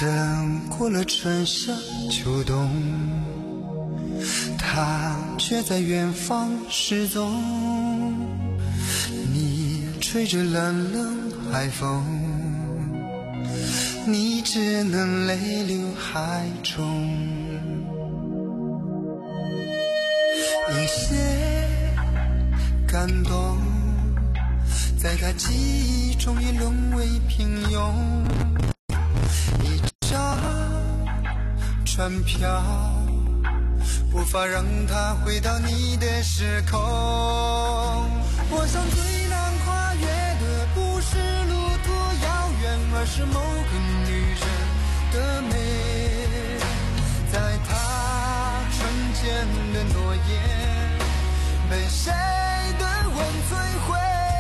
等过了春夏秋冬，它却在远方失踪。你吹着冷冷海风，你只能泪流海中。一些感动在他记忆中已沦为平庸，一张船票无法让他回到你的时空。我想最难跨越的不是路途遥远，而是某个女人的美，在她纯洁的诺言被谁的吻摧毁。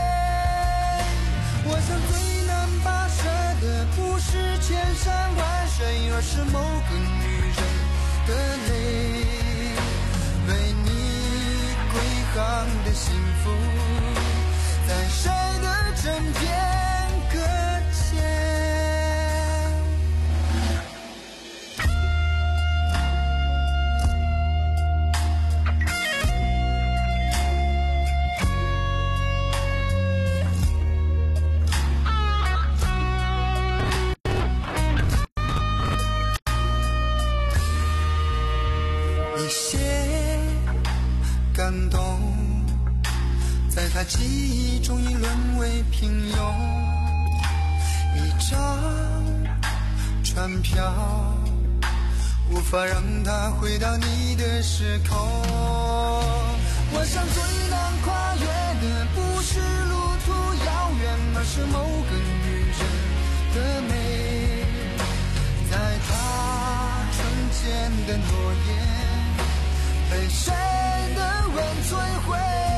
我想最难跋涉的不是千山万水，而是某个女人的泪，为你归航的幸福在谁的枕边搁浅。感动在他记忆中已沦为平庸，一张船票无法让他回到你的时空。我想最难跨越的不是路途遥远，而是某个女人的美，在她纯洁的诺言被谁的吻摧毁。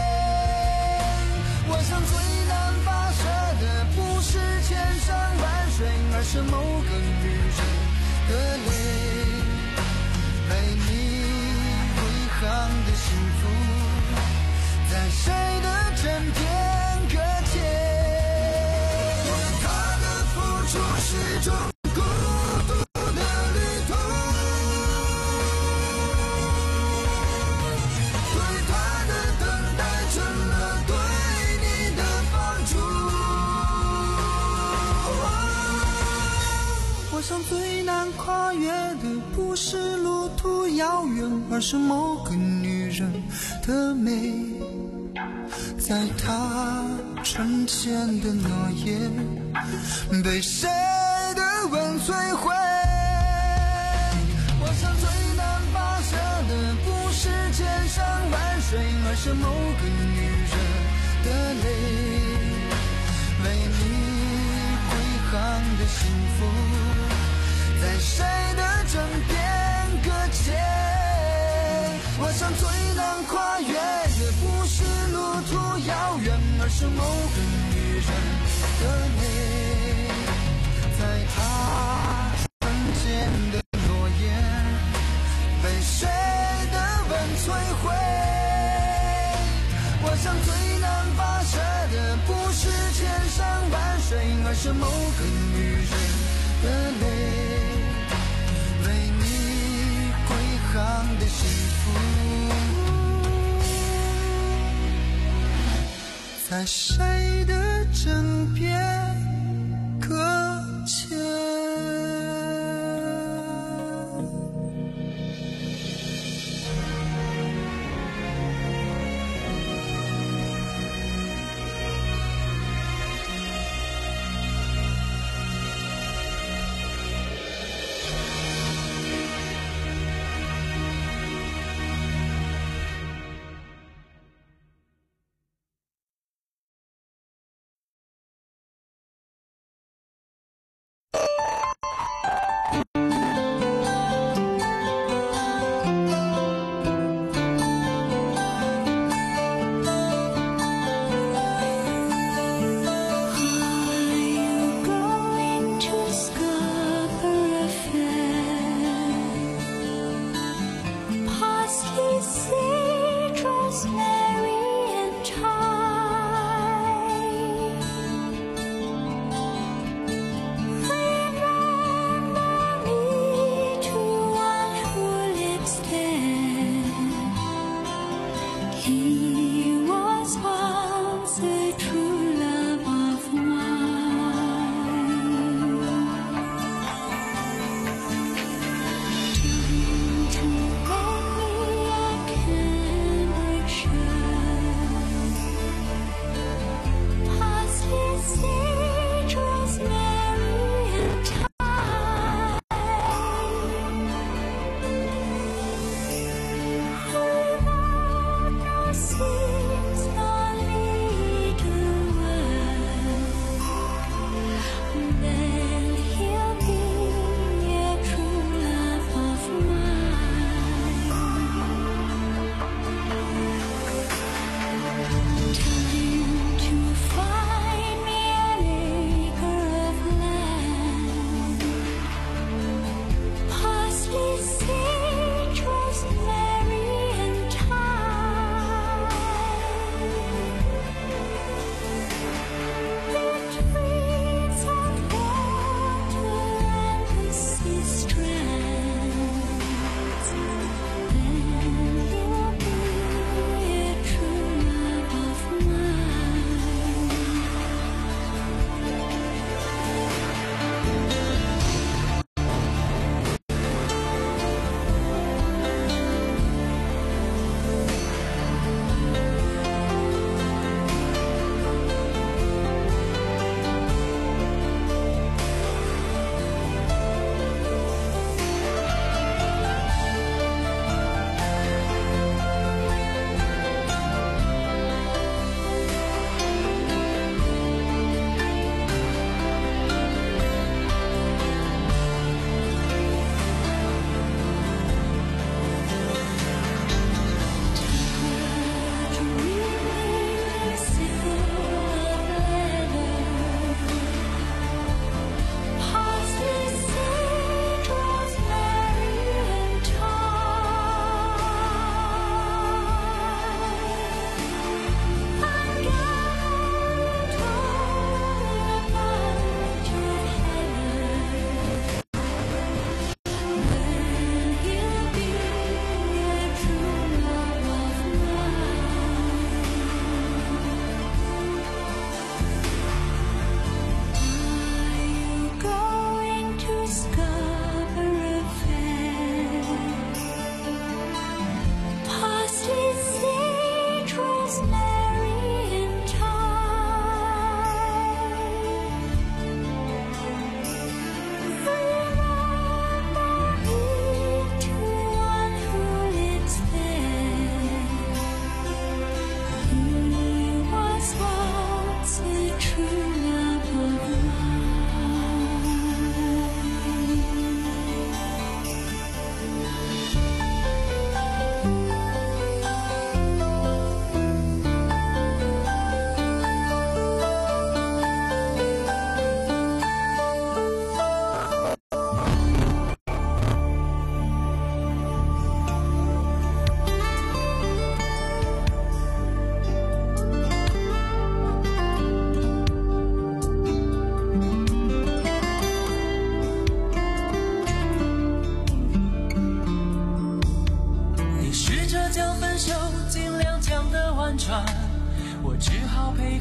我想最难跋涉的不是千山万水，而是某个女人的泪，为你归航的幸福在谁的枕边搁浅。他的付出是种孤独的旅途，我想最难跨越的不是路途遥远，而是某个女人的美，在她纯洁的诺言被谁的吻摧毁。我想最难跋涉的不是千山万水，而是某个女人的泪，为你归航的幸福在谁的枕边搁浅。我想最难跨越的不是路途遥远，而是某个女人的泪，在她纯洁的诺言被谁的吻摧毁。我想最难跋涉的不是千山万水，而是某个女人的泪，为你归航的幸福在谁的枕边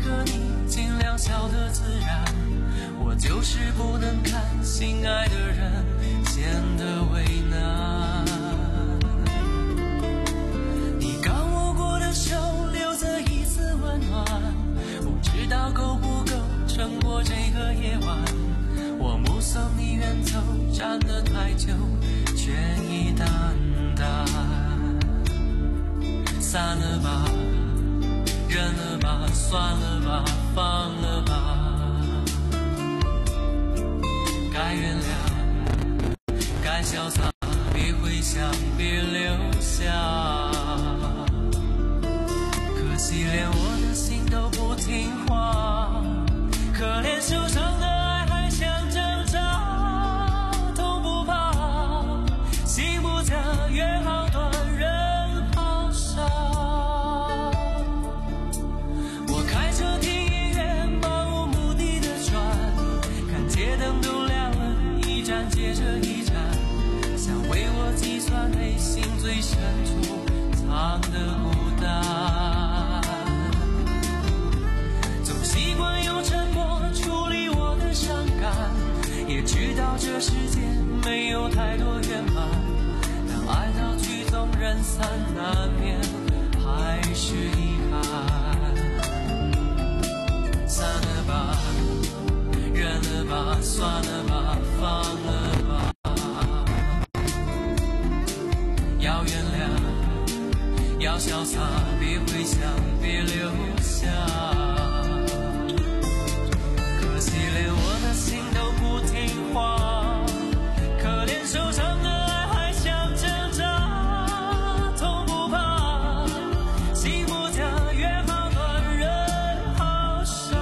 和你尽量笑得自然，我就是不能看心爱的人显得为难。你刚握过的手留着一丝温暖，不知道够不够撑过这个夜晚。我目送你远走，站得太久，却已淡淡。散了吧，忍了吧，算了吧，放了吧。该原谅，该潇洒，别回想，别留下。可惜连我的心都不听话，可怜受伤的爱还想挣扎，痛不怕，心不跳，约好断，人好傻。我开车听音乐，漫无目的的转，看街灯都亮了，一站接着一站，想为我计算内心最深处藏的孤单。总习惯用沉默处理我的伤感，也知道这世界没有太多圆满，但爱到曲终人散，难免还是遗憾。散了吧，忍了吧，算了吧，放了吧。要原谅，要潇洒，别回想，别留下。可惜连我的心都不听话，可怜受伤的爱还想挣扎，痛不怕，心不跳，约好断，人好傻。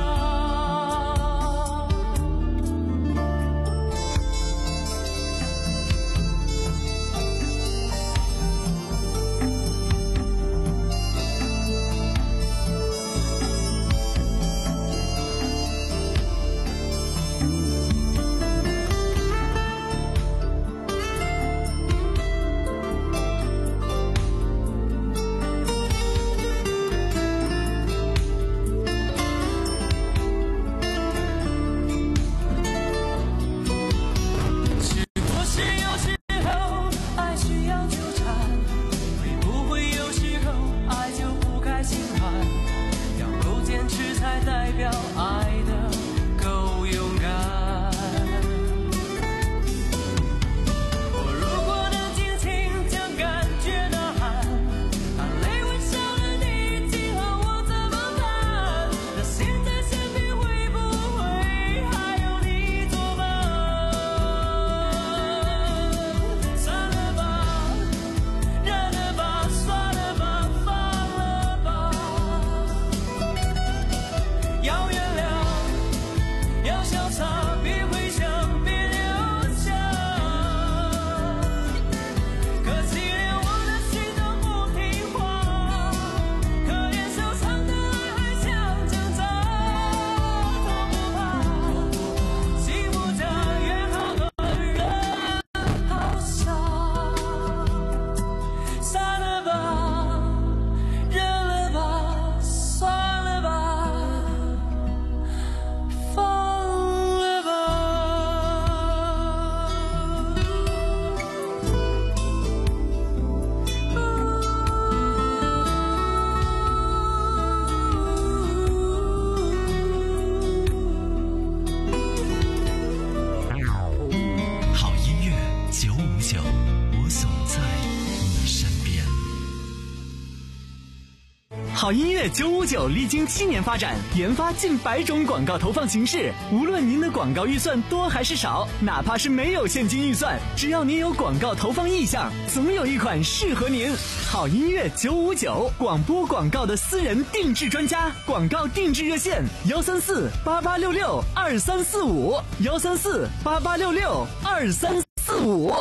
好音乐九五九历经七年发展，研发近百种广告投放形式。无论您的广告预算多还是少，哪怕是没有现金预算，只要您有广告投放意向，总有一款适合您。好音乐九五九，广播广告的私人定制专家，广告定制热线：幺三四八八六六二三四五，幺三四八八六六二三四五。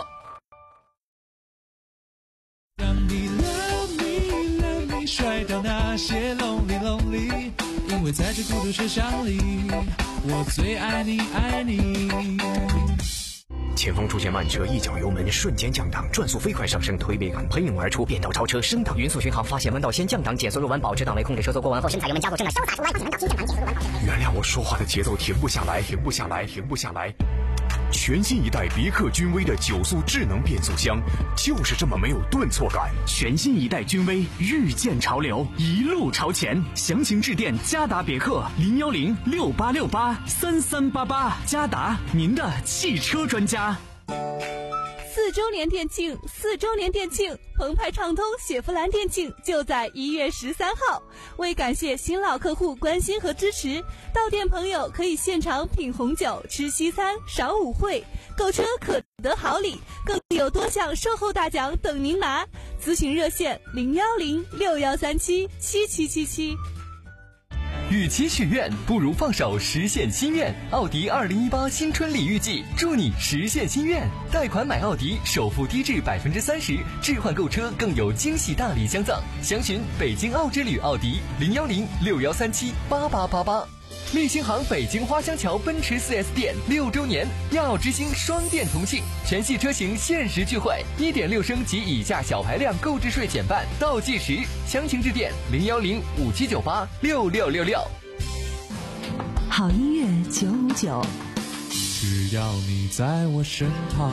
甩掉那些 lonely lonely， 因为在这孤独世上里，我最爱你爱你。 前方出现慢车，一脚油门瞬间降档，转速飞快上升，推背感喷涌而出，变道超车升档，匀速巡航，发现弯道先降档，减速入弯，保持档位，控制车速过弯后深踩油门加速，正在潇洒出弯，发现弯道先降档，减速入弯，保持。原谅我说话的节奏停不下来，停不下来，停不下来。全新一代别克君威的九速智能变速箱，就是这么没有顿挫感。 全新一代君威，遇见潮流，一路朝前。详情致电嘉达别克零幺零六八六八三三八八，嘉达，您的汽车专家。 四周年店庆，四周年店庆，澎湃畅通雪佛兰店庆就在一月十三号。为感谢新老客户关心和支持，到店朋友可以现场品红酒、吃西餐、赏舞会，购车可得好礼，更有多项售后大奖等您拿。咨询热线零幺零六幺三七七七七七。 与其许愿，不如放手实现心愿。奥迪二零一八新春礼遇季，祝你实现心愿。贷款买奥迪，首付低至百分之三十，置换购车更有惊喜大礼相赠。详询北京奥之旅奥迪零幺零六幺三七八八八八。立新行北京花乡桥奔驰 四 S 店六周年亚奥之星双店同庆，全系车型限时聚会， 一点六 升及以下小排量购置税减半，倒计时。详情致电零幺零五七九八六六六六。 好音乐九五九， 只要你在我身旁。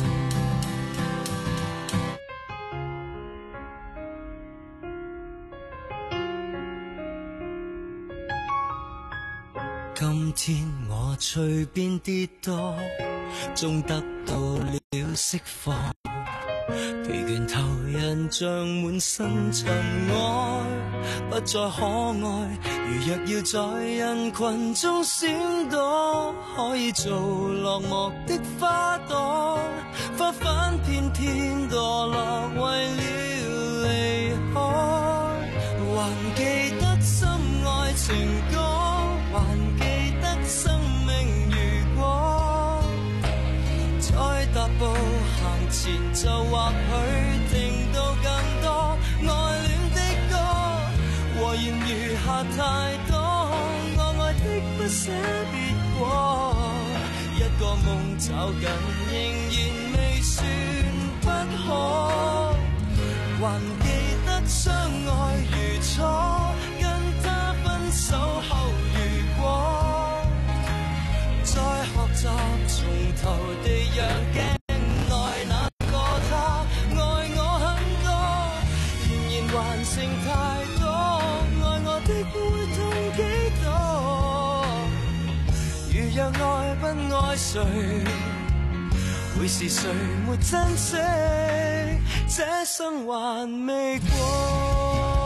今天我隨便跌倒，終得到了釋放。疲倦頭人像滿身塵埃，不再可愛。如若要在人群中閃躲，可以做落寞的花朵，花瓣偏偏墮落，為了離開。還記得深愛情歌，還記得生命如果再踏步行前，就或許聽到更多愛戀的歌，和弦餘下太多，我愛的不捨別過，一個夢找緊仍然未算不可，還記得相愛如初，跟他分手後如果再學習從頭地讓鏡內那個他愛我很多，仍然還剩太多，愛我的會痛幾多，如若愛不愛誰，會是誰沒珍惜，這生還未過。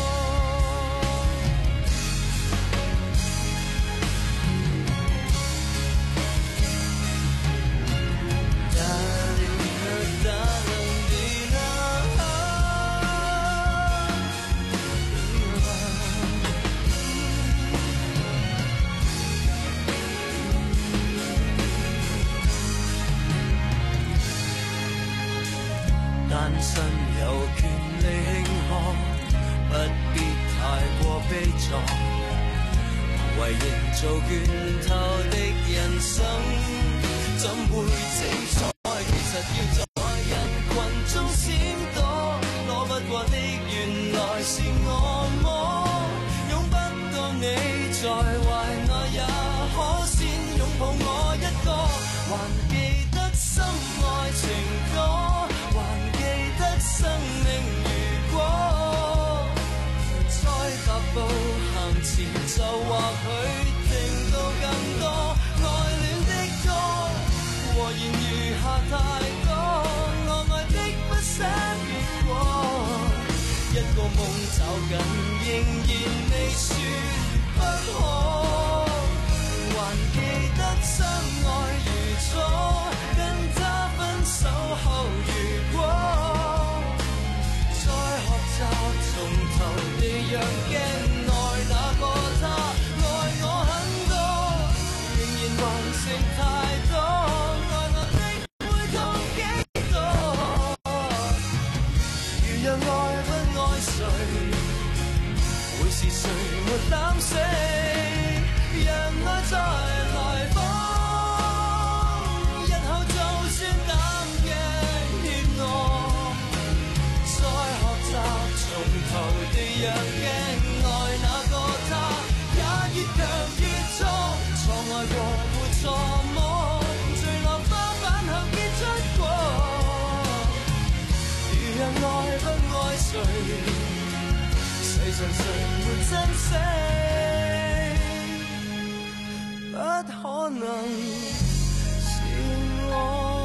單身有權利慶賀，不必太過悲壯，為營造倦透的人生，怎會精彩？其實要在人群中閃躲，躲不過的原來是我麼？擁不到你在懷內也可先擁抱我一個，還記得深愛情歌，生命如果再踏步行前，就或許聽到更多愛戀的歌，和弦餘下太多，我愛的不捨別過，一個夢找緊仍然未算不可，還記得相愛如初，跟他分手後如果從頭地讓鏡內那個他愛我很多，仍然還剩太多，愛我的會痛幾多，如若愛不愛誰，會是誰沒膽死，讓愛再來訪，日後就算什么坠落花瓣後結出果？如人愛不愛誰，世上誰沒珍惜？不可能是我。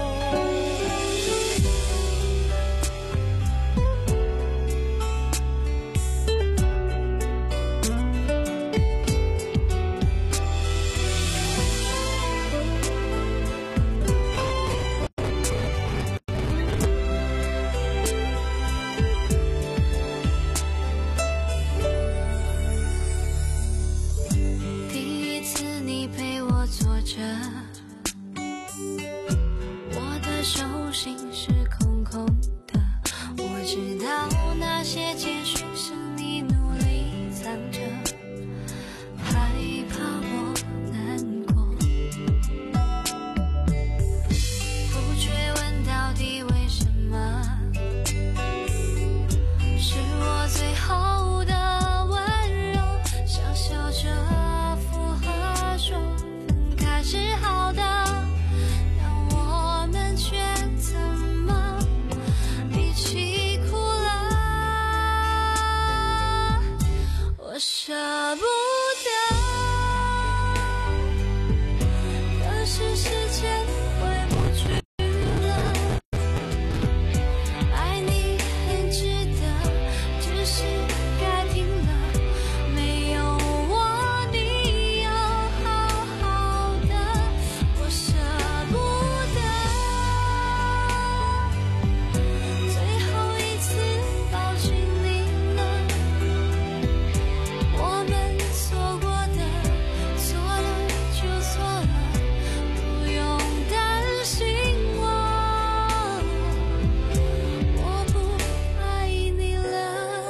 我的手心是空空的，我知道那些简讯是你努力藏着，害怕我难过，不追问到底为什么，是我最后的温柔，想笑着附和说分开是好的，但我们却怎么一起哭了？我舍不得，可是时间回不去了。爱你很值得，只是该停了。没有我，你要好好的。我舍不得，最后一次抱紧你了。我们错过的，错了就错了，不用担心我，我不爱你了。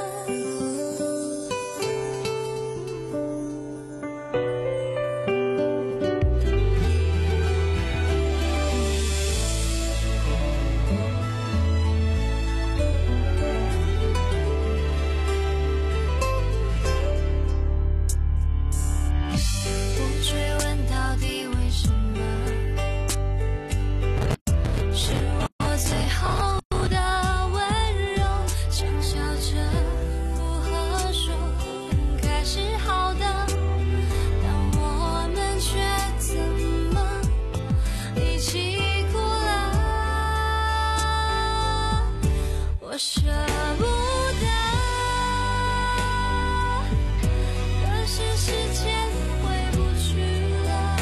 不追问到底为什么，是我最后的温柔，想笑着附和说分开是好的，但我们却怎么一起哭了？我舍不得，可是时间回不去了。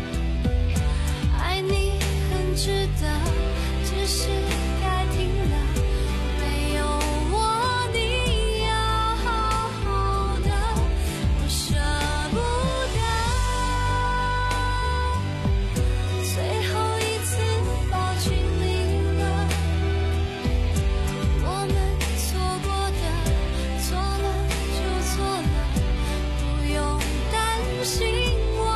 爱你很值得，只是该停了。没有我，你要好好的。我舍不得，最后一次抱紧你了。我们错过的，错了就错了，不用担心我，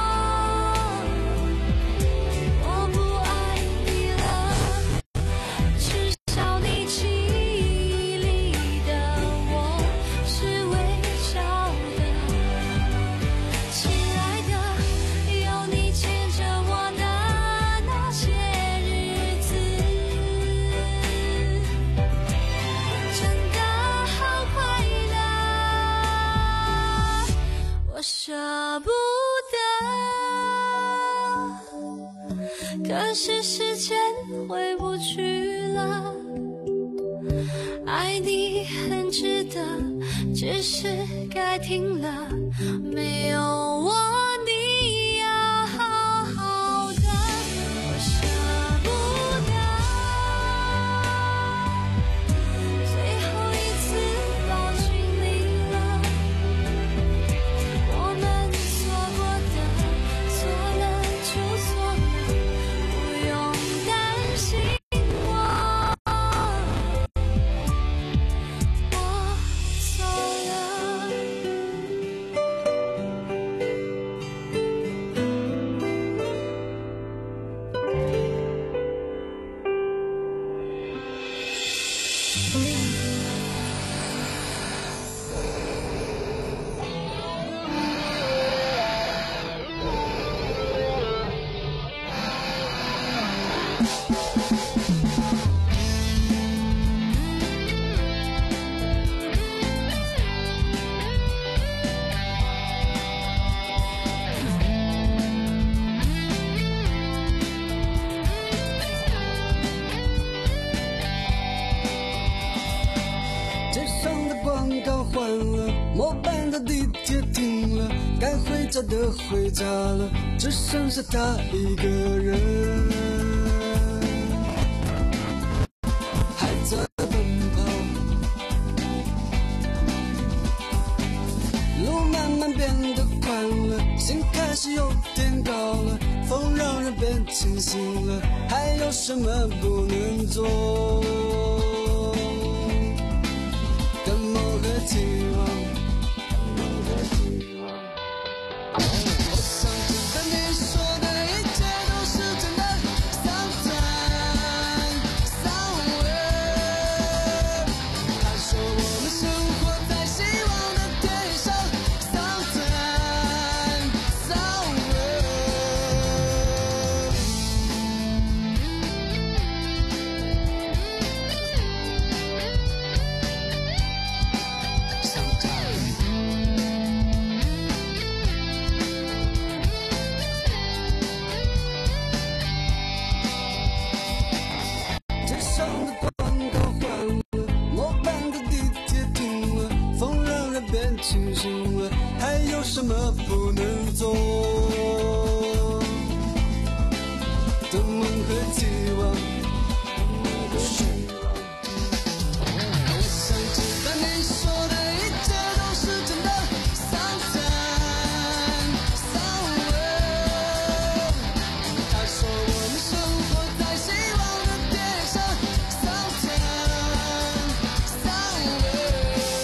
我不爱你了。至少你记忆里的我是微笑的，亲爱的，有你牵着我的那些日子，真的好快乐。我舍不得，可是时间回不去了。爱你很值得，只是该停了。没有我，你要好好的。我舍不得，最后一次抱紧你了。我们错过的，错了就错了，不用担心我，我走了。 末班的地铁停了，该回家的回家了，只剩下他一个人，还在奔跑。路慢慢变得宽了，心开始有点高了，风让人变清醒了，还有什么不能做？跟梦和期望。清醒了，还有什么不能做？的梦和期望，我想知道你说的一切都是真的。Sometimes, somewhere， 他说我们生活在希望的天上。Sometimes, somewhere。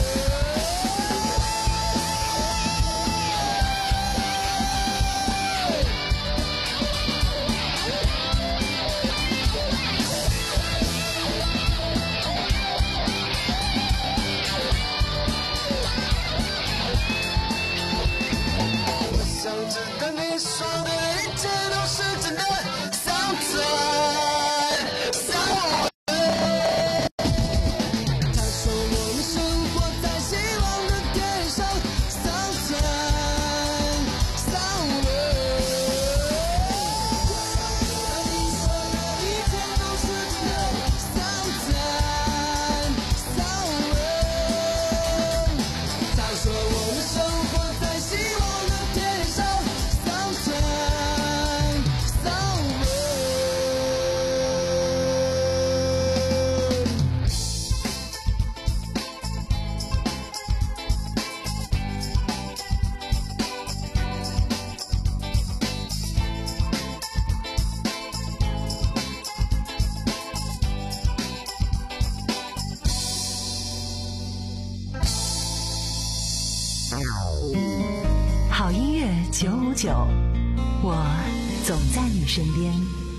好音乐九五九，我总在你身边。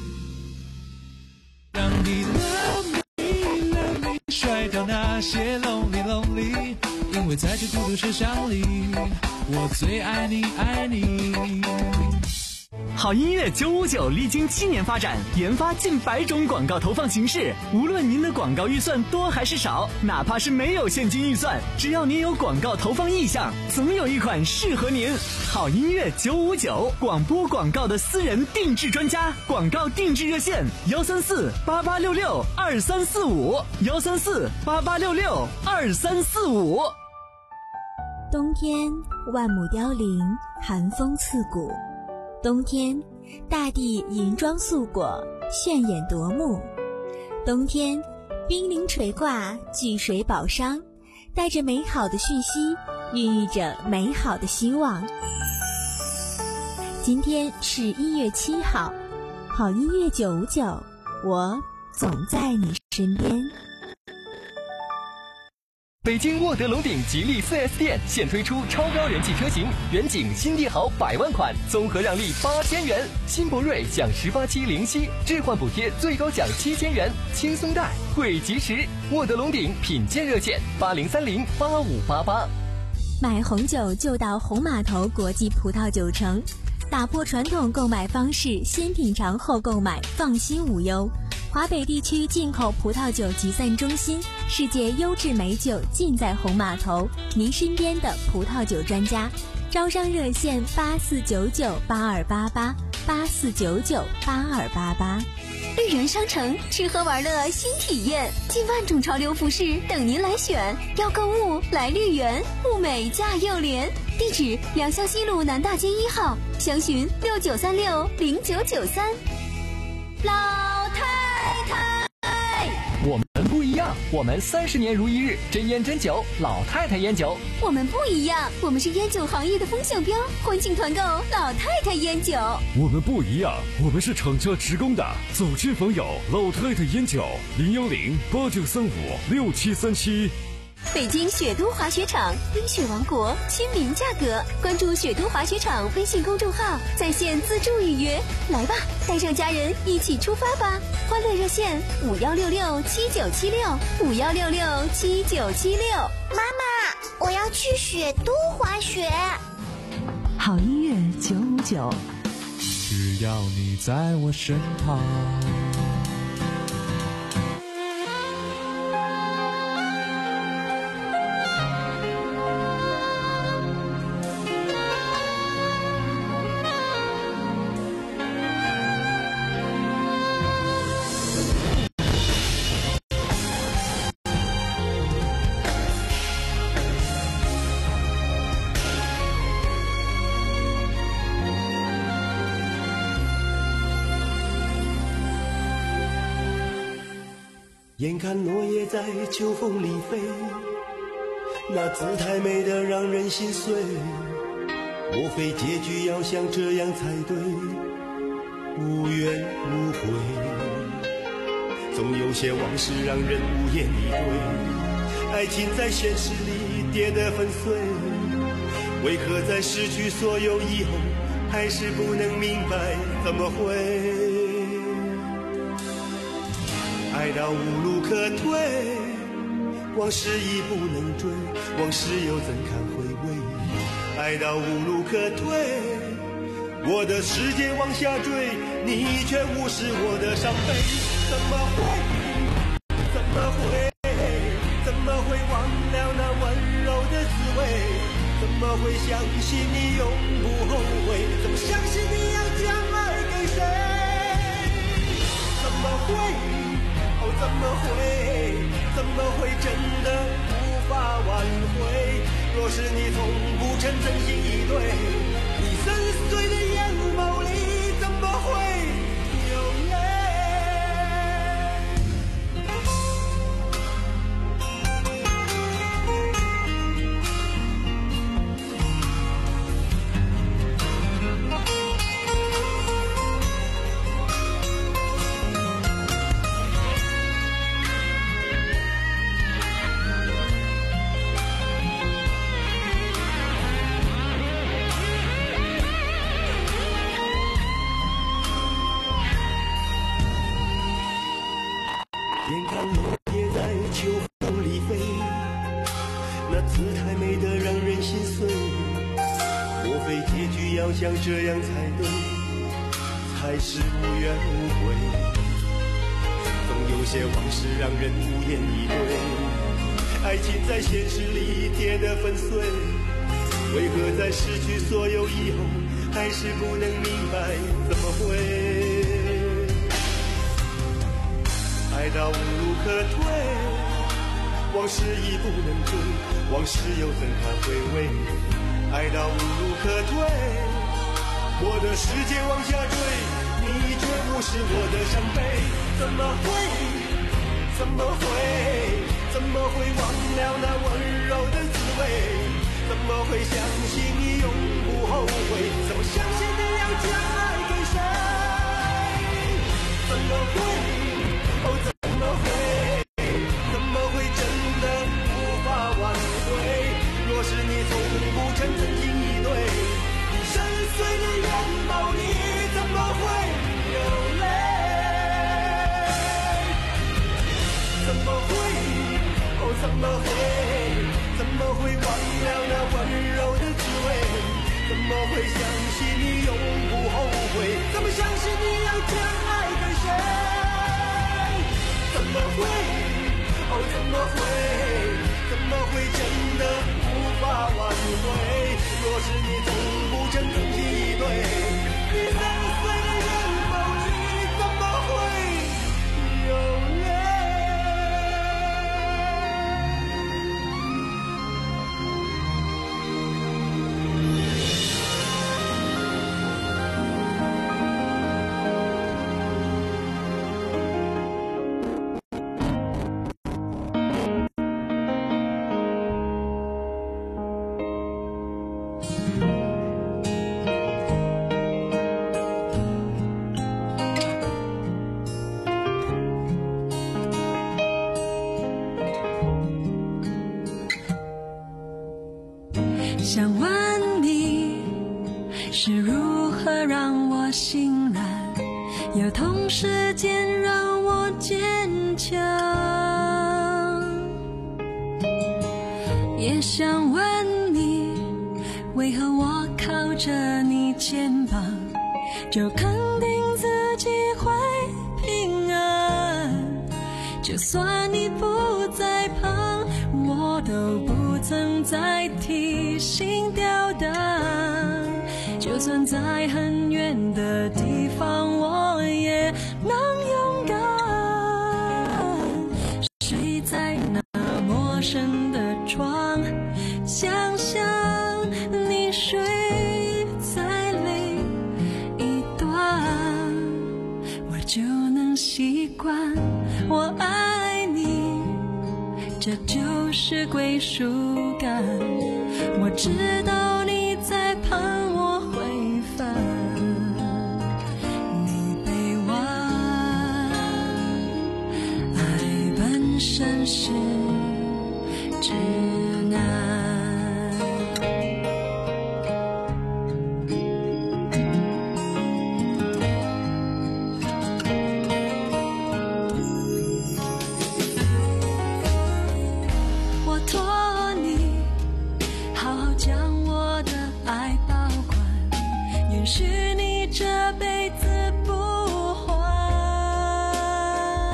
让你 love me love me， 甩掉那些 lonely lonely， 因为在这孤独车厢里，我最爱你爱你。 好音乐九五九历经七年发展，研发近百种广告投放形式。无论您的广告预算多还是少，哪怕是没有现金预算，只要您有广告投放意向，总有一款适合您。好音乐九五九，广播广告的私人定制专家，广告定制热线幺三四八八六六二三四五幺三四八八六六二三四五。 冬天万木凋零，寒风刺骨。冬天，大地银装素裹，炫眼夺目。冬天，冰凌垂挂，聚水宝商，带着美好的讯息，孕育着美好的希望。今天是一月七号，好音乐九五九，我总在你身边。 北京沃德龙鼎吉利 四 S 店现推出超高人气车型远景新帝豪百万款，综合让利八千元；新博瑞享十八期零息置换补贴，最高享七千元，轻松贷惠及时。沃德龙鼎品鉴热线八零三零八五八八。 买红酒就到红码头国际葡萄酒城， 打破传统购买方式，先品尝后购买，放心无忧。华北地区进口葡萄酒集散中心，世界优质美酒尽在红码头，您身边的葡萄酒专家。招商热线八四九九八二八八八四九九八二八八。 绿园商城吃喝玩乐新体验，近万种潮流服饰等您来选。要购物来绿园，物美价又廉。地址：良乡西路南大街一号，详询六九三六零九九三。老太太， 我们不一样，我们三十年如一日，真烟真酒，老太太烟酒。 我们不一样，我们是烟酒行业的风向标，欢庆团购老太太烟酒。 我们不一样，我们是厂家职工的，走亲访友，老太太烟酒，零幺零八九三五六七三七。 北京雪都滑雪场，冰雪王国，亲民价格。关注雪都滑雪场微信公众号，在线自助预约。来吧，带上家人一起出发吧！欢乐热线五幺六六七九七六五幺六六七九七六。 妈妈，我要去雪都滑雪。 好音乐九五九， 只要你在我身旁。 眼看落叶在秋风里飞，那姿态美得让人心碎。莫非结局要像这样才对，无怨无悔。总有些往事让人无言以对，爱情在现实里跌得粉碎。为何在失去所有以后，还是不能明白怎么会？爱到无路可退，往事已不能追，往事又怎堪回味？爱到无路可退，我的世界往下坠，你却无视我的伤悲。怎么会？怎么会？怎么会忘了那温柔的滋味？怎么会相信你永不后悔？怎么相信你要将爱给谁？怎么会？哦，怎么会？怎么会真的无法挽回？若是你从不曾真心以对，你深邃的眼眸里怎么会有泪？眼看落叶在秋风里飞，那姿态美得让人心碎。莫非结局要像这样才对，才是无怨无悔？总有些往事让人无言以对，爱情在现实里跌得粉碎。为何在失去所有以后，还是不能明白怎么会？爱到无路可退，往事已不能追，往事又怎堪回味？爱到无路可退，我的世界往下坠，你却无视我的伤悲。怎么会？怎么会？怎么会忘了那温柔的滋味？怎么会相信你永不后悔？怎么相信你要将爱给谁？怎么会？哦，怎么会？怎么会真的无法挽回？若是你从不曾真心以对，你深邃的眼眸里怎么会有泪？怎么会？哦，怎么会？怎么会忘了那温柔的滋味？怎么会相信你永么会，怎么会真的无法挽回？若是你从不曾珍惜一对，你三岁的元宝里怎么会有泪？ 想问你是如何让我心软，又同时间让我坚强。也想问你，为何我靠着你肩膀就肯定自己会平安？就算你不在旁，我都不曾再提心吊胆。就算在很远的地方，我也能勇敢。睡在那陌生的床，想象你睡在另一端，我就能习惯。我爱你，这就是归属感。我知道你在盼我回返，你臂弯，爱本身是指南。是你这辈子不还，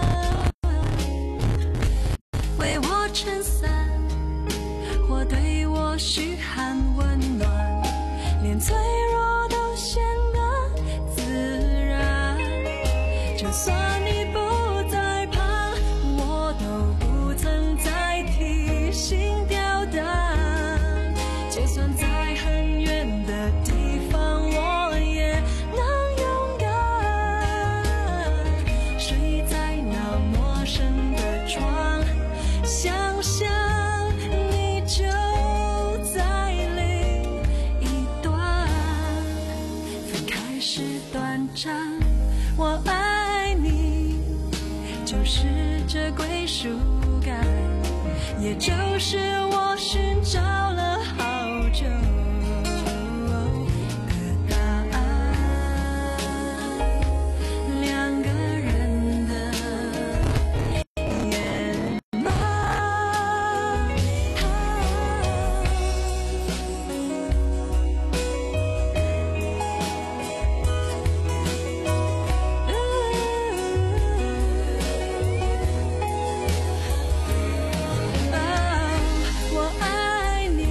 为我撑伞，或对我嘘寒问暖，连脆弱都显得自然。就算你不在旁，我都不曾再提心吊胆。就算在很远的地方，我想象你就在另一端，分开时短暂，我爱你，就是这归属感，也就是我寻找了好久的答案。两个人的我爱你，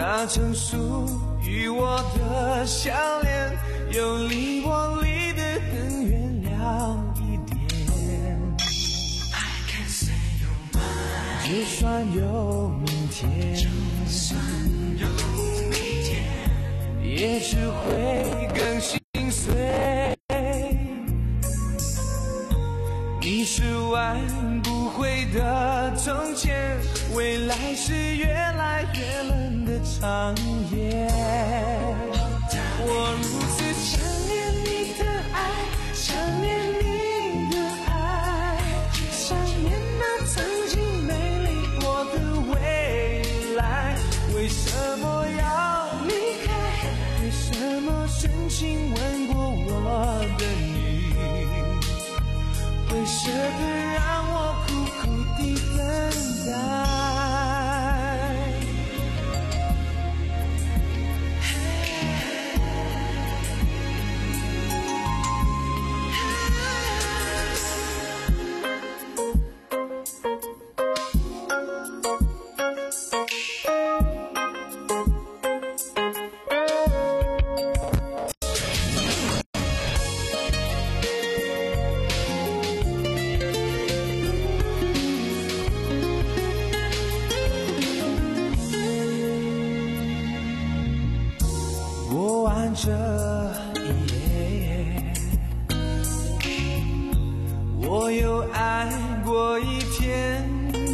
那曾属于我的笑脸，有离我离得更远了一点。就算有明天，也只会更心碎。你是挽不回的从前，未来是越来越冷的长夜。我如此想念你的爱，想念你的爱，想念那曾经美丽过的未来。为什么要离开？为什么深情吻过我的你，会舍得让我苦苦地等待？过完这一夜，我又爱过一天。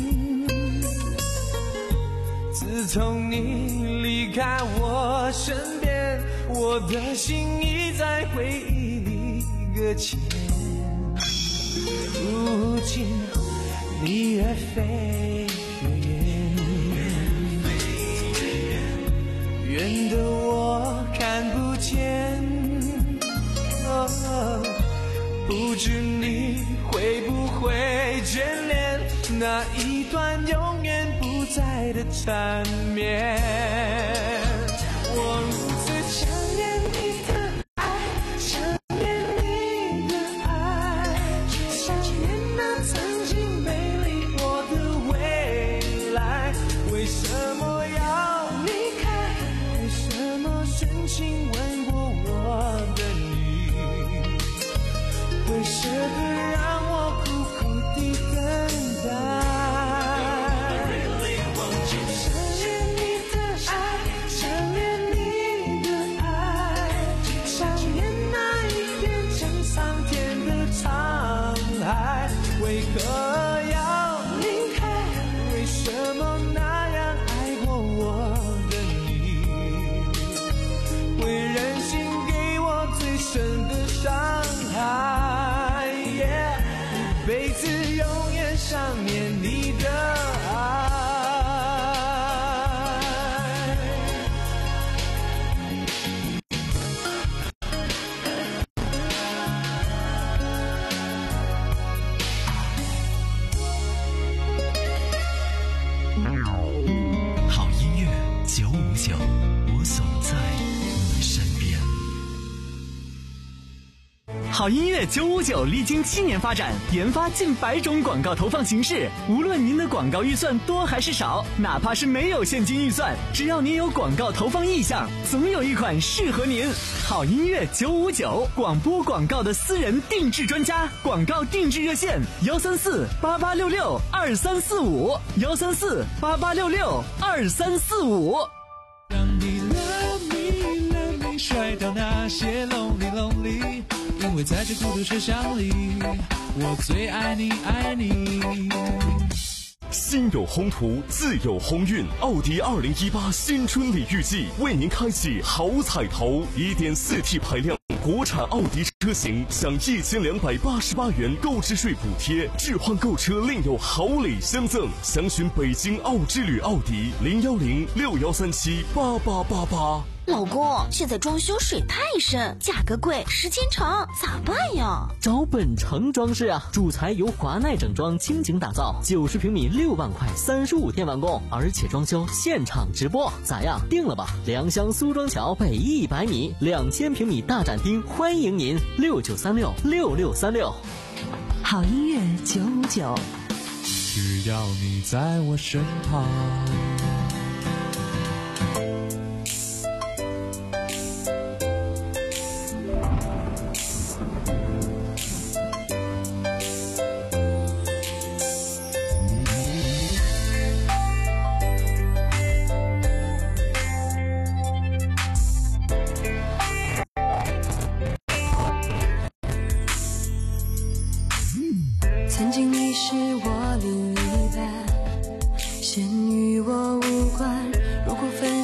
自从你离开我身边，我的心已在回忆里搁浅。如今你越飞越远，远的我看不见。哦，不知你会不会眷恋那一段永远不再的缠绵。我如此想念你的爱，想念你的爱，想念那曾经美丽过的未来。为什么要离开？为什么深情吻过我的你，会舍得让我苦苦地等待？为何要离开？为什么那样爱过我的你，会忍心给我最深的伤害？ yeah, 一辈子永远想念你的爱。 好音乐九五九历经七年发展，研发近百种广告投放形式。无论您的广告预算多还是少，哪怕是没有现金预算，只要您有广告投放意向，总有一款适合您。好音乐九五九，广播广告的私人定制专家，广告定制热线：幺三四八八六六二三四五，幺三四八八六六二三四五。 让你 love me love me 甩掉那些 lonely lonely。因为在这孤独车厢里，我最爱你爱你。 心有宏图，自有鸿运。奥迪二零一八新春礼遇季为您开启好彩头， 一点四 T 排量国产奥迪车型享一千两百八十八元购置税补贴，置换购车另有好礼相赠。详询北京奥之旅奥迪零幺零六幺三七八八八八。 老公，现在装修水太深，价格贵，时间长，咋办呀？ 找本城装饰啊，主材由华奈整装倾情打造，九十平米六万块，三十五天完工，而且装修现场直播，咋样？定了吧？良乡苏庄桥北一百米，两千平米大展厅，欢迎您六九三六六六三六。 好音乐九五九， 只要你在我身旁。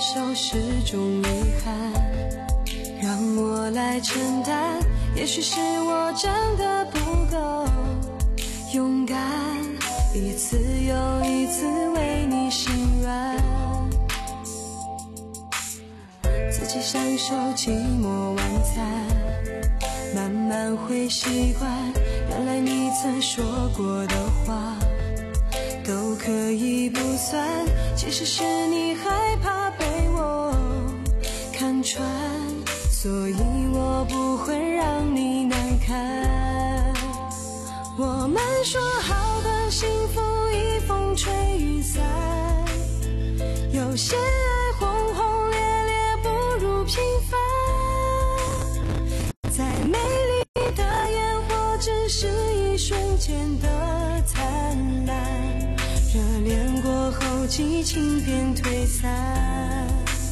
手是种遗憾，让我来承担。也许是我真的不够勇敢，一次又一次为你心软，自己享受寂寞晚餐，慢慢会习惯。原来你曾说过的话都可以不算，其实是你害怕被我看穿，所以我不会让你难堪。我们说好的幸福已风吹雨散，有些爱轰轰烈烈不如平凡，再美丽的烟火只是一瞬间的灿烂，热恋过后激情便退散。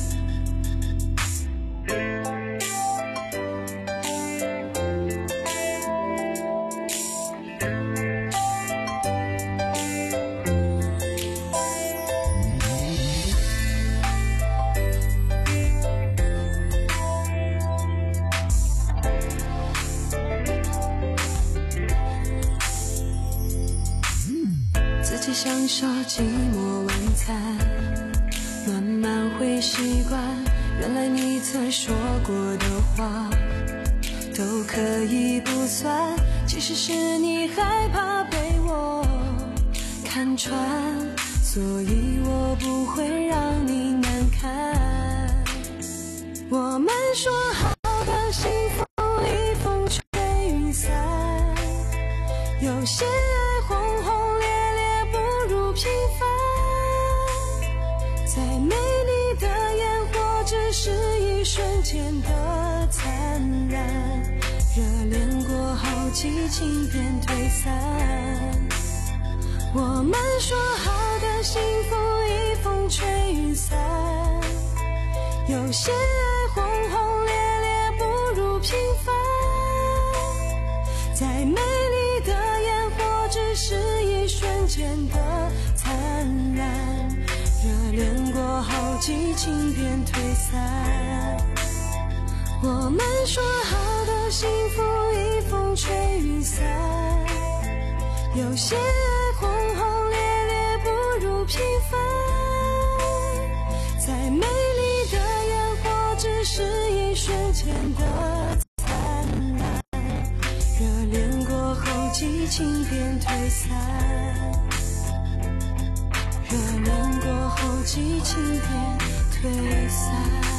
享受寂寞晚餐，慢慢会习惯。原来你曾说过的话都可以不算，其实是你害怕被我看穿，所以我不会让你难堪。我们说好的幸福已风吹雨散，有些爱轰轰烈烈不如平凡，再美丽的烟火只是一瞬间的灿烂，热恋过后激情便退散。我们说好的幸福已风吹雨散，有些爱轰轰烈烈不如平凡，再美丽的烟火只是一瞬间的灿烂，热恋过后激情便退散。我们说好的幸福已风吹雨散，有些爱轰轰烈烈不如平凡，再美丽的烟火只是一瞬间的灿烂，热恋过后激情便退散，热恋过后激情便退散。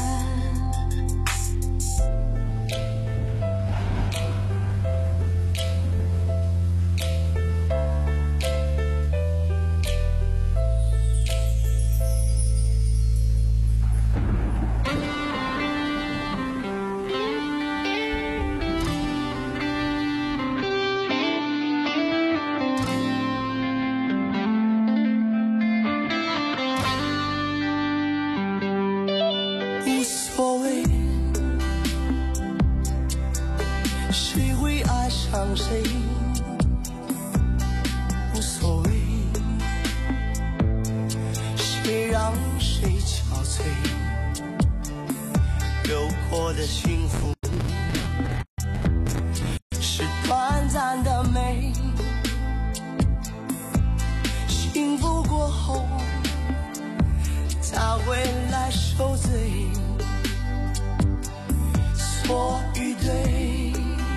谁无所谓，谁让谁憔悴，有过的幸福是短暂的美，幸福过后才会来受罪，错与对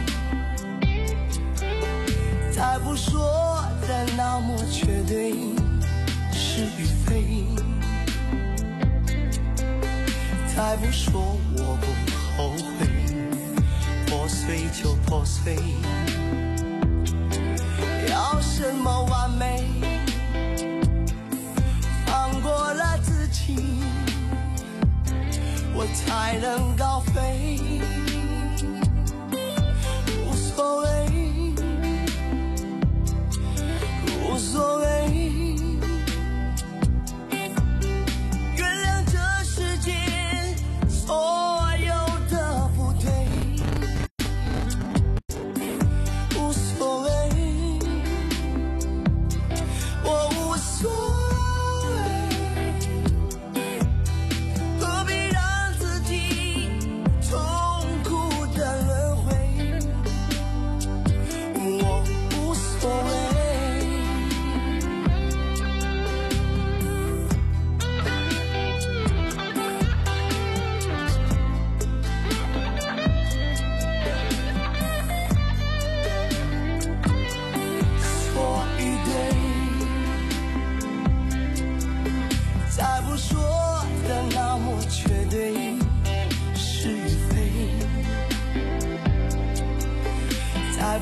再不说的那么绝对，是与非，再不说我不后悔，破碎就破碎，要什么完美，放过了自己，我才能高飞，无所谓无所谓，原谅这世界所有的不对，无所谓，我无所谓，哦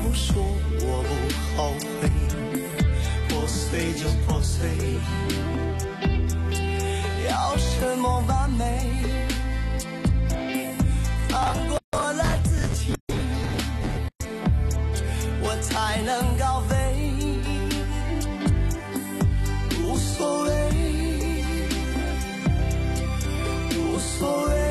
不说我不后悔，破碎就破碎，要什么完美？放过了自己，我才能高飞。无所谓，无所谓。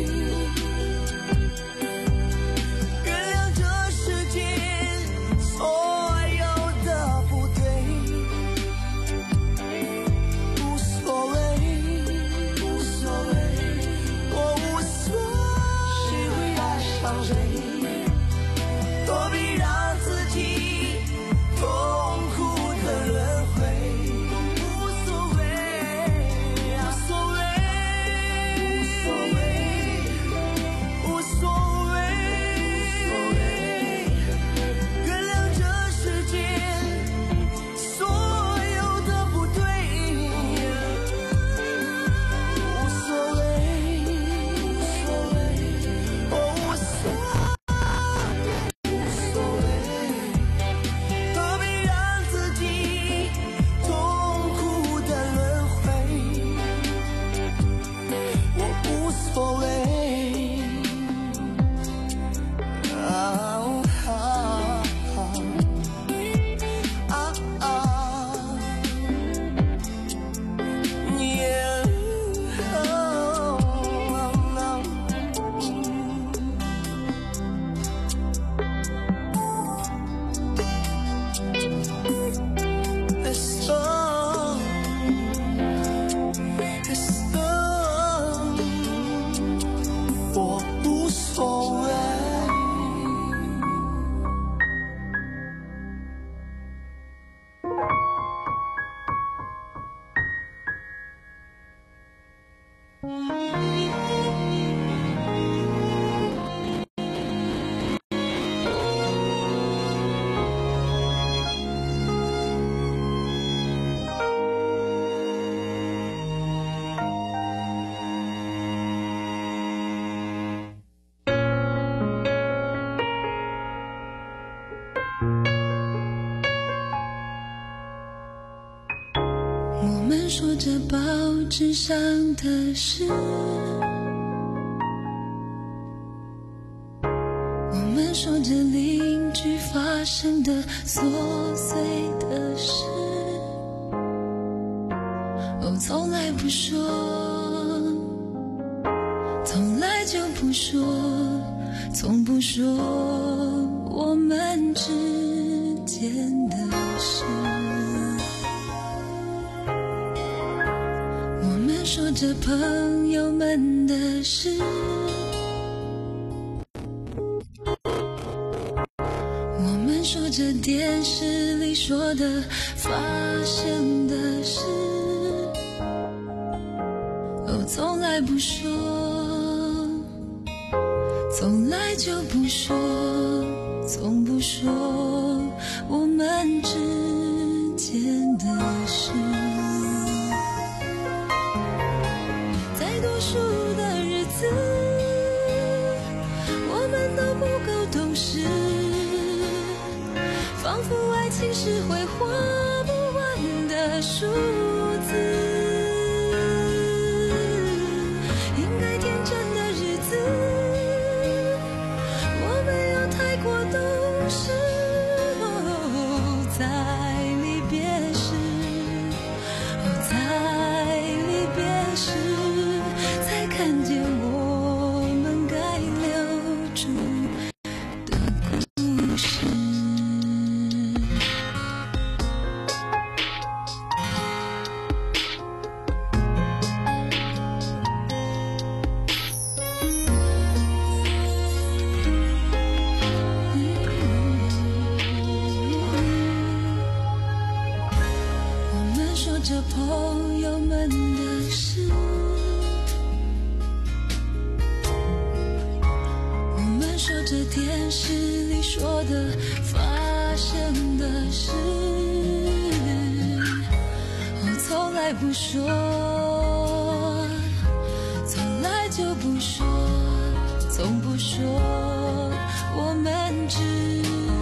说着报纸上的事，我们说着邻居发生的琐碎的事，哦，从来不说，从来就不说，从不说我们之间的事。说着朋友们的事，我们说着电视里说的发生的事，哦，从来不说，从来就不说，从不说我们之间的事。多数的日子，我们都不够懂事，仿佛爱情是会花不完的数字。应该天真的日子，我没有太过懂事。哦，在离别时，哦，在离别时。看见我们该留住的故事。我们说着朋友们的事。说着电视里说的发生的事，哦，从来不说，从来就不说，从不说我们之